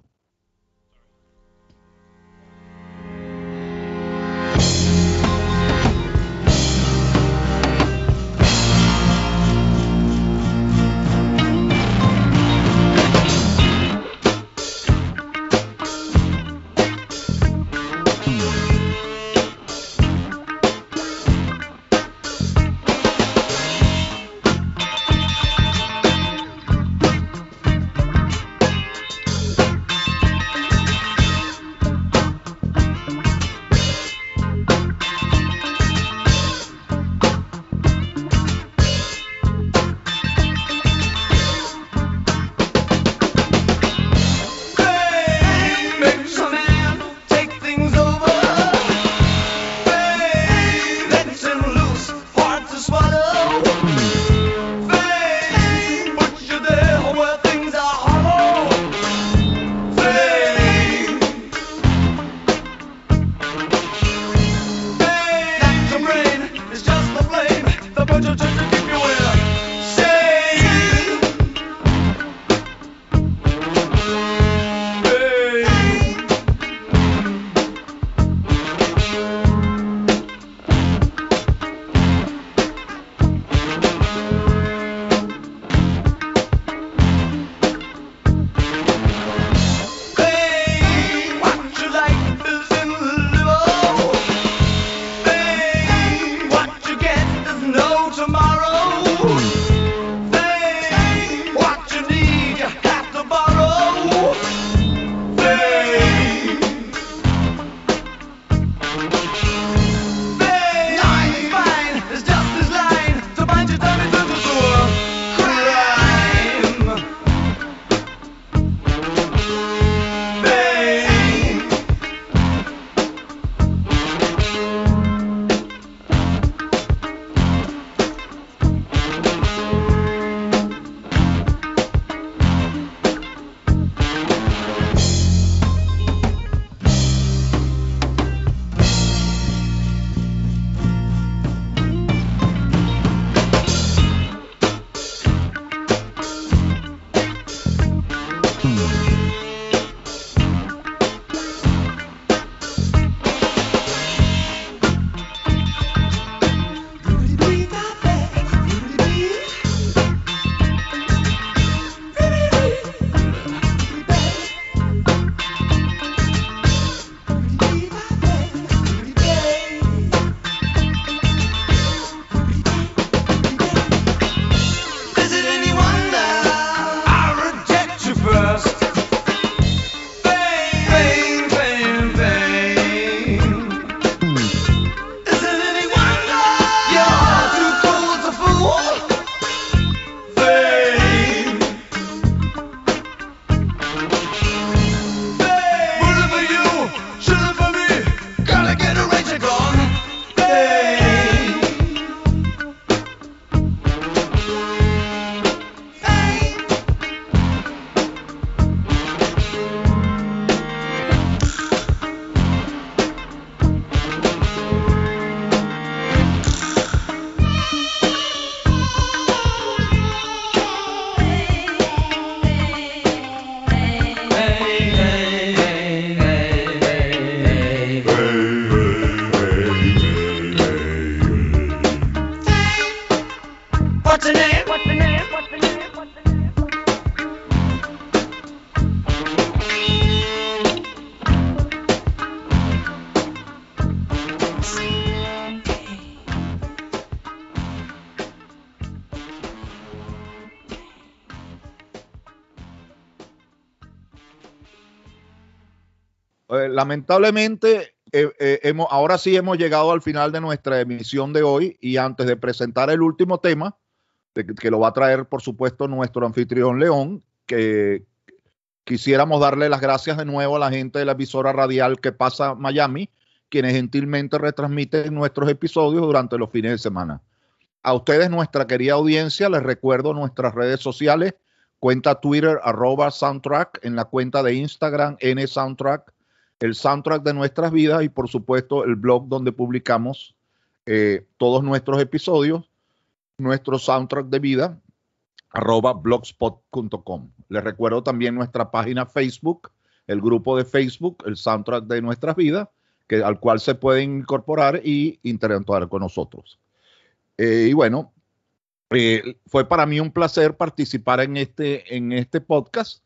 eh, lamentablemente, eh, eh, hemos, ahora sí hemos llegado al final de nuestra emisión de hoy y antes de presentar el último tema, de, que lo va a traer, por supuesto, nuestro anfitrión León, que quisiéramos darle las gracias de nuevo a la gente de la emisora radial Que Pasa Miami, quienes gentilmente retransmiten nuestros episodios durante los fines de semana. A ustedes, nuestra querida audiencia, les recuerdo nuestras redes sociales, cuenta Twitter, arroba Soundtrack, en la cuenta de Instagram, N Soundtrack, el soundtrack de nuestras vidas y, por supuesto, el blog donde publicamos eh, todos nuestros episodios, nuestro soundtrack de vida, arroba blogspot punto com. Les recuerdo también nuestra página Facebook, el grupo de Facebook, el soundtrack de nuestras vidas, que, al cual se pueden incorporar y interactuar con nosotros. Eh, y bueno, eh, fue para mí un placer participar en este, en este podcast.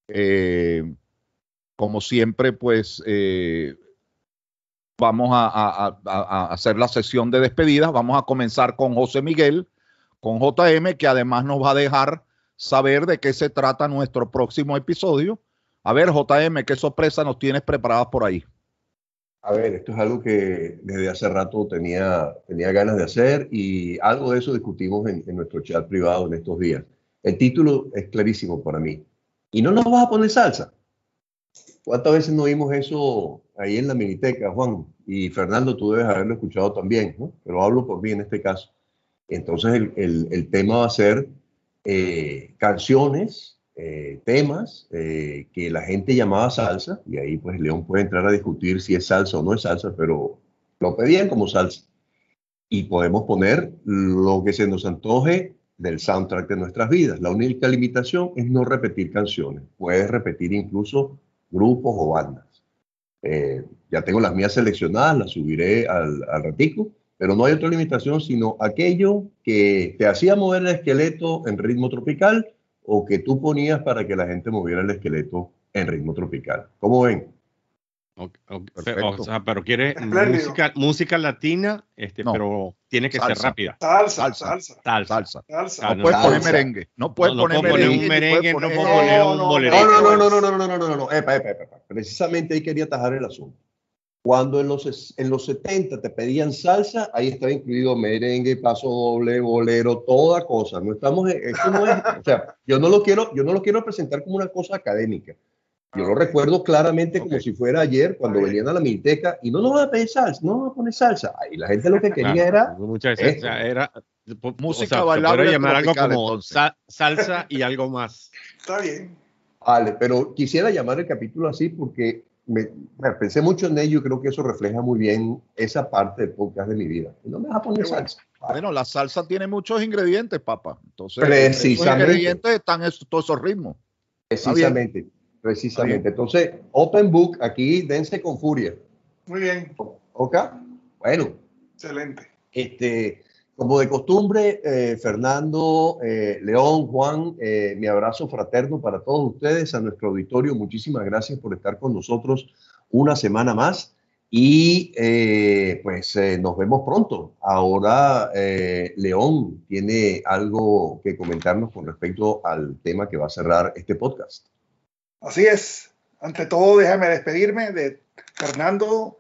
Eh, como siempre, pues eh, vamos a, a, a, a hacer la sesión de despedidas. Vamos a comenzar con José Miguel, con J M, que además nos va a dejar saber de qué se trata nuestro próximo episodio. A ver, J M, ¿qué sorpresa nos tienes preparadas por ahí? A ver, esto es algo que desde hace rato tenía, tenía ganas de hacer y algo de eso discutimos en, en nuestro chat privado en estos días. El título es clarísimo para mí. ¿Y no nos vas a poner salsa? ¿Cuántas veces no oímos eso ahí en la Miniteca, Juan? Y Fernando, tú debes haberlo escuchado también, ¿no? Pero hablo por mí en este caso. Entonces el, el, el tema va a ser eh, canciones, eh, temas eh, que la gente llamaba salsa, y ahí pues León puede entrar a discutir si es salsa o no es salsa, pero lo pedían como salsa. Y podemos poner lo que se nos antoje del soundtrack de nuestras vidas. La única limitación es no repetir canciones. Puedes repetir incluso grupos o bandas. Eh, ya tengo las mías seleccionadas, las subiré al, al ratico, pero no hay otra limitación sino aquello que te hacía mover el esqueleto en ritmo tropical o que tú ponías para que la gente moviera el esqueleto en ritmo tropical. ¿Cómo ven? Okay, okay. Pero, o sea, pero quiere música, música latina, este, no. pero tiene que Salsa. ser rápida. Salsa, salsa. Salsa. Salsa. salsa. Ah, No puedes salsa. poner merengue. No puedes No, no poner puedo poner merengue. un merengue, no poner- puedo poner No, un no, bolerito. No, no, no, no, no, no, no, no, no, no. Epa, epa, epa. Precisamente ahí quería atajar el asunto. Cuando en los, en los setenta te pedían salsa, ahí estaba incluido merengue, paso doble, bolero, toda cosa. No estamos, esto no es, o sea, yo no lo quiero, yo no lo quiero presentar como una cosa académica. Yo lo recuerdo claramente como Okay. si fuera ayer cuando Está bien. venían a la Minteca y no nos van a pedir salsa, no nos van a poner salsa. Ahí la gente lo que quería Claro, era muchas veces esto. o sea, era Música o sea, se bailable podría llamar algo tropical, como entonces. sa- salsa y algo más. Está bien. Vale, pero quisiera llamar el capítulo así porque me, me pensé mucho en ello y creo que eso refleja muy bien esa parte del podcast de mi vida. Y no me vas a poner Qué bueno. salsa. Vale. Bueno, la salsa tiene muchos ingredientes, papá. Entonces, Precisamente. esos ingredientes están en todos esos ritmos. Precisamente, precisamente. Entonces, Open Book, aquí dense con furia. Muy bien. ¿Ok? Bueno, Excelente. este, como de costumbre, eh, Fernando, eh, León, Juan, eh, mi abrazo fraterno para todos ustedes, a nuestro auditorio. Muchísimas gracias por estar con nosotros una semana más. Y eh, pues eh, nos vemos pronto. Ahora eh, León tiene algo que comentarnos con respecto al tema que va a cerrar este podcast. Así es. Ante todo, déjame despedirme de Fernando,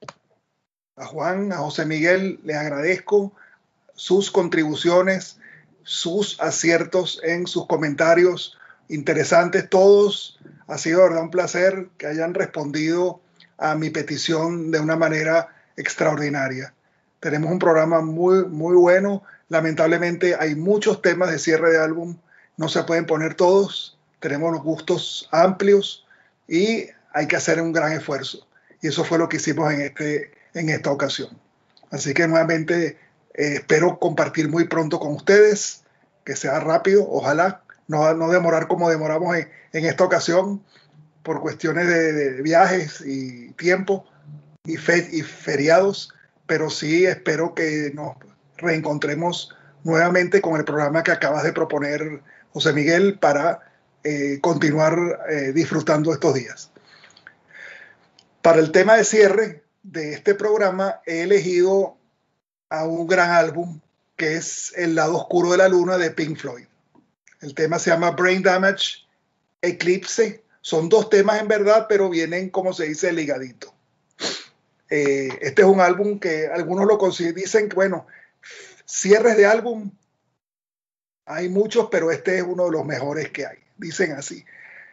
a Juan, a José Miguel. Les agradezco sus contribuciones, sus aciertos en sus comentarios interesantes todos. Ha sido de verdad un placer que hayan respondido a mi petición de una manera extraordinaria. Tenemos un programa muy, muy bueno. Lamentablemente hay muchos temas de cierre de álbum, no se pueden poner todos. Tenemos los gustos amplios y hay que hacer un gran esfuerzo. Y eso fue lo que hicimos en, este, en esta ocasión. Así que nuevamente eh, espero compartir muy pronto con ustedes, que sea rápido, ojalá, no, no demorar como demoramos en, en esta ocasión, por cuestiones de, de viajes y tiempo y, fe, y feriados, pero sí espero que nos reencontremos nuevamente con el programa que acabas de proponer, José Miguel, para eh, continuar eh, disfrutando estos días. Para el tema de cierre de este programa he elegido a un gran álbum que es El lado oscuro de la luna de Pink Floyd. El tema se llama Brain Damage Eclipse Son dos temas en verdad, pero vienen, como se dice, ligaditos. Eh, este es un álbum que algunos lo consideran, dicen que, bueno, cierres de álbum hay muchos, pero este es uno de los mejores que hay. Dicen así.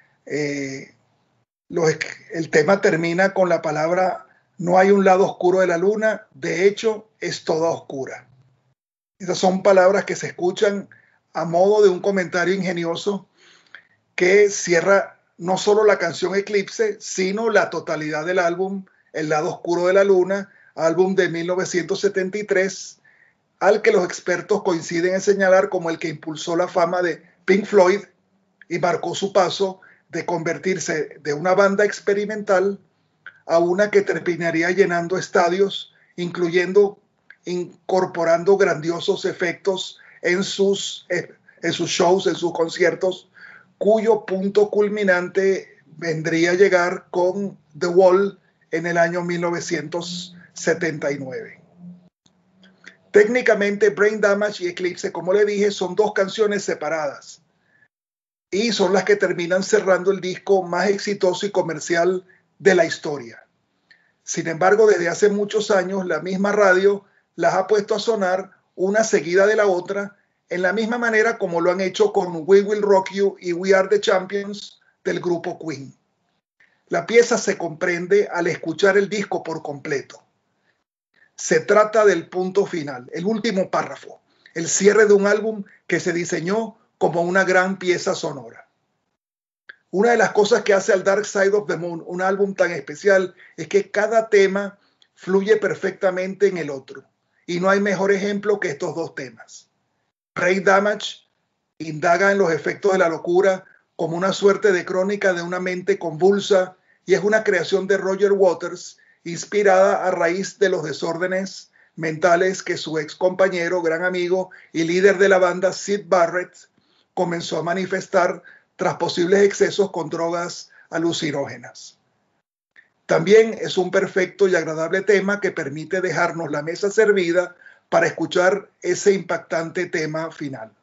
Eh, los, el tema termina con la palabra: no hay un lado oscuro de la luna, de hecho es toda oscura. Esas son palabras que se escuchan a modo de un comentario ingenioso que cierra no solo la canción Eclipse, sino la totalidad del álbum El lado oscuro de la luna, álbum de mil novecientos setenta y tres, al que los expertos coinciden en señalar como el que impulsó la fama de Pink Floyd y marcó su paso de convertirse de una banda experimental a una que terminaría llenando estadios, incluyendo, incorporando grandiosos efectos en sus, en sus shows, en sus conciertos, cuyo punto culminante vendría a llegar con The Wall en el año mil novecientos setenta y nueve. Técnicamente, Brain Damage y Eclipse, como le dije, son dos canciones separadas y son las que terminan cerrando el disco más exitoso y comercial de la historia. Sin embargo, desde hace muchos años, la misma radio las ha puesto a sonar una seguida de la otra, en la misma manera como lo han hecho con We Will Rock You y We Are the Champions del grupo Queen. La pieza se comprende al escuchar el disco por completo. Se trata del punto final, el último párrafo, el cierre de un álbum que se diseñó como una gran pieza sonora. Una de las cosas que hace al Dark Side of the Moon un álbum tan especial es que cada tema fluye perfectamente en el otro. Y no hay mejor ejemplo que estos dos temas. Brain Damage indaga en los efectos de la locura como una suerte de crónica de una mente convulsa y es una creación de Roger Waters inspirada a raíz de los desórdenes mentales que su ex compañero, gran amigo y líder de la banda Syd Barrett comenzó a manifestar tras posibles excesos con drogas alucinógenas. También es un perfecto y agradable tema que permite dejarnos la mesa servida para escuchar ese impactante tema final.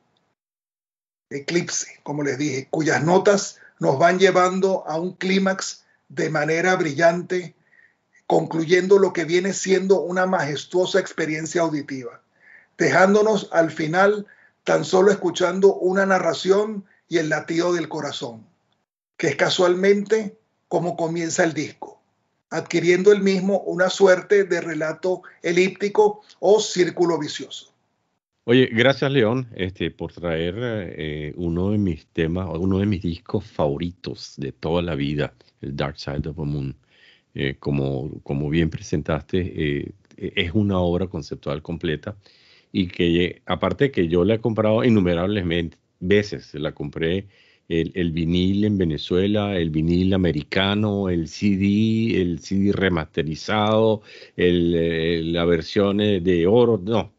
Eclipse, como les dije, cuyas notas nos van llevando a un clímax de manera brillante, concluyendo lo que viene siendo una majestuosa experiencia auditiva, dejándonos al final tan solo escuchando una narración y el latido del corazón, que es casualmente como comienza el disco, adquiriendo el mismo una suerte de relato elíptico o círculo vicioso. Oye, gracias León este, por traer eh, uno de mis temas, uno de mis discos favoritos de toda la vida, el Dark Side of the Moon. Eh, como, como bien presentaste, eh, es una obra conceptual completa y que aparte que yo la he comprado innumerables veces, la compré el, el vinil en Venezuela, el vinil americano, el C D, el C D remasterizado, el, el, la versión de oro, no,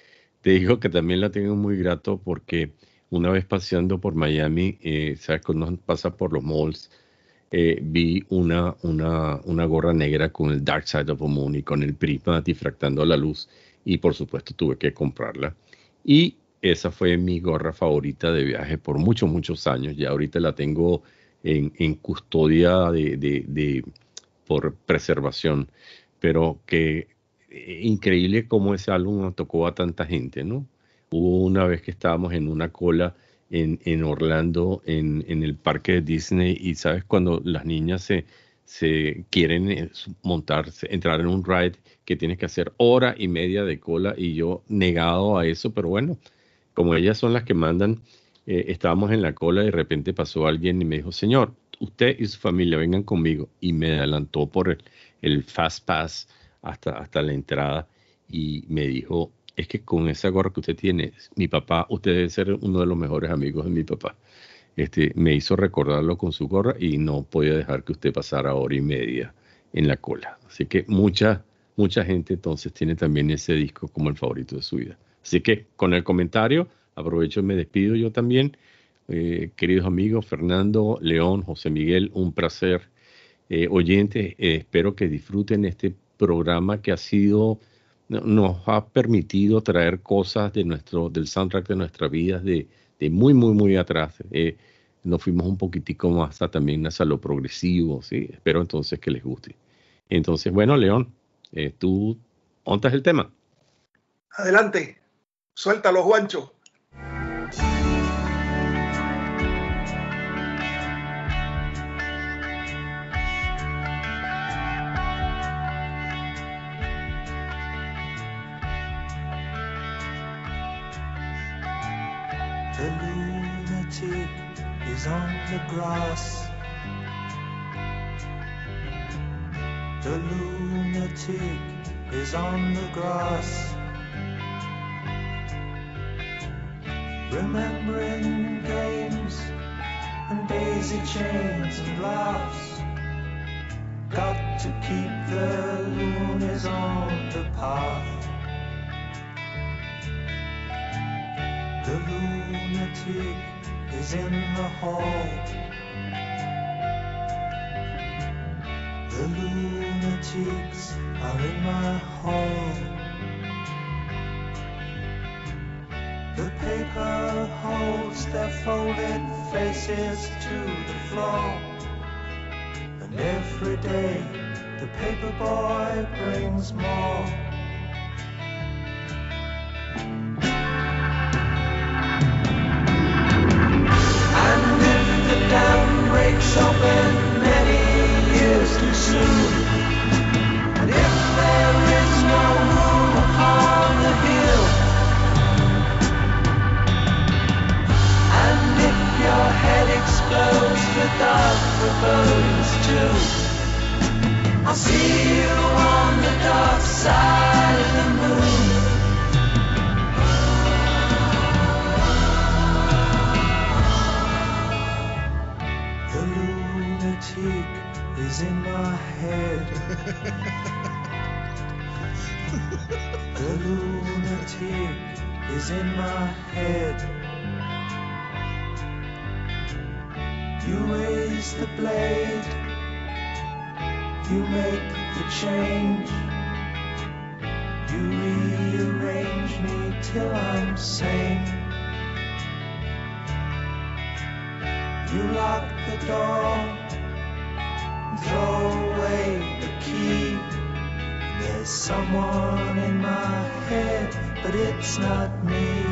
te digo que también la tengo muy grato porque una vez paseando por Miami, eh, sabes cuando uno pasa por los malls, Eh, vi una, una, una gorra negra con el Dark Side of the Moon y con el prisma difractando la luz y por supuesto tuve que comprarla y esa fue mi gorra favorita de viaje por muchos muchos años. Ya ahorita la tengo en, en custodia de, de, de, por preservación, pero que eh, increíble cómo ese álbum tocó a tanta gente, ¿no? Hubo una vez que estábamos en una cola En, en Orlando, en, en el parque de Disney, y sabes cuando las niñas se, se quieren montarse, entrar en un ride que tienes que hacer hora y media de cola, y yo negado a eso, pero bueno, como ellas son las que mandan, eh, estábamos en la cola y de repente pasó alguien y me dijo, señor, usted y su familia vengan conmigo, y me adelantó por el, el Fast Pass hasta, hasta la entrada y me dijo, es que con esa gorra que usted tiene, mi papá, usted debe ser uno de los mejores amigos de mi papá. Este, me hizo recordarlo con su gorra y no podía dejar que usted pasara hora y media en la cola. Así que mucha, mucha gente entonces tiene también ese disco como el favorito de su vida. Así que con el comentario, aprovecho y me despido yo también. Eh, queridos amigos, Fernando, León, José Miguel, un placer. Eh, oyentes, eh, espero que disfruten este programa que ha sido... nos ha permitido traer cosas de nuestro, del soundtrack de nuestras vidas de, de muy, muy, muy atrás. Eh, nos fuimos un poquitico más hasta también hacia lo progresivo, ¿sí? Espero entonces que les guste. Entonces, bueno, León, eh, tú montas el tema. Adelante, suéltalo, Juancho. The lunatic is on the grass. The lunatic is on the grass. Remembering games and daisy chains and laughs. Got to keep the loonies on the path. The lunatic is in the hall. The lunatics are in my hall. The paper holds their folded faces to the floor. And every day the paper boy brings more. Breaks open many years too soon. And if there is no room upon the hill, and if your head explodes with dark forebodings too, I'll see you on the dark side of the moon. Is in my head. The lunatic is in my head. You raise the blade, you make the change, you rearrange me till I'm sane. You lock the door, throw away the key. There's someone in my head, but it's not me.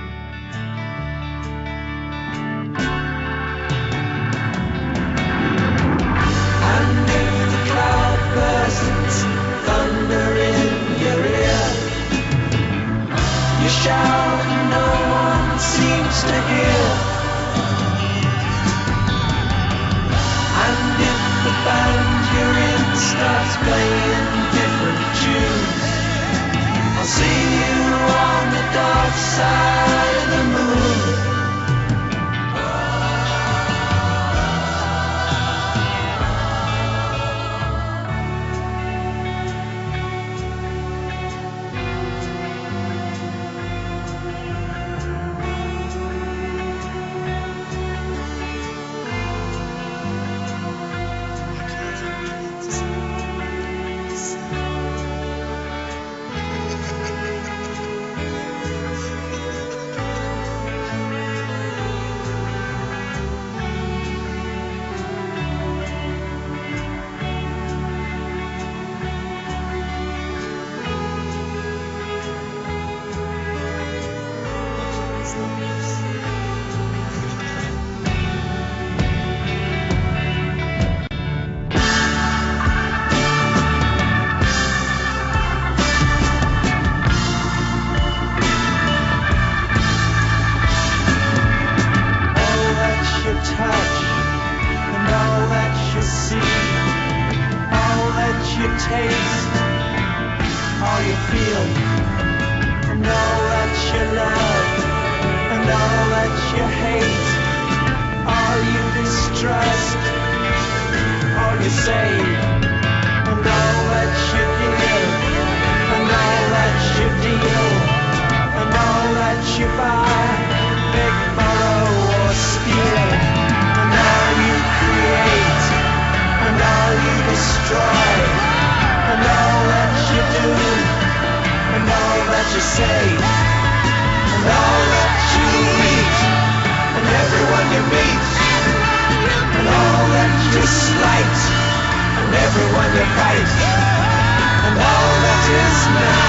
And if the cloud bursts, thunder in your ear, you shout and no one seems to hear. And if the band you're in starts playing different tunes, I'll see you on the dark side of the moon. Everyone you meet everyone you fight, and all that is now.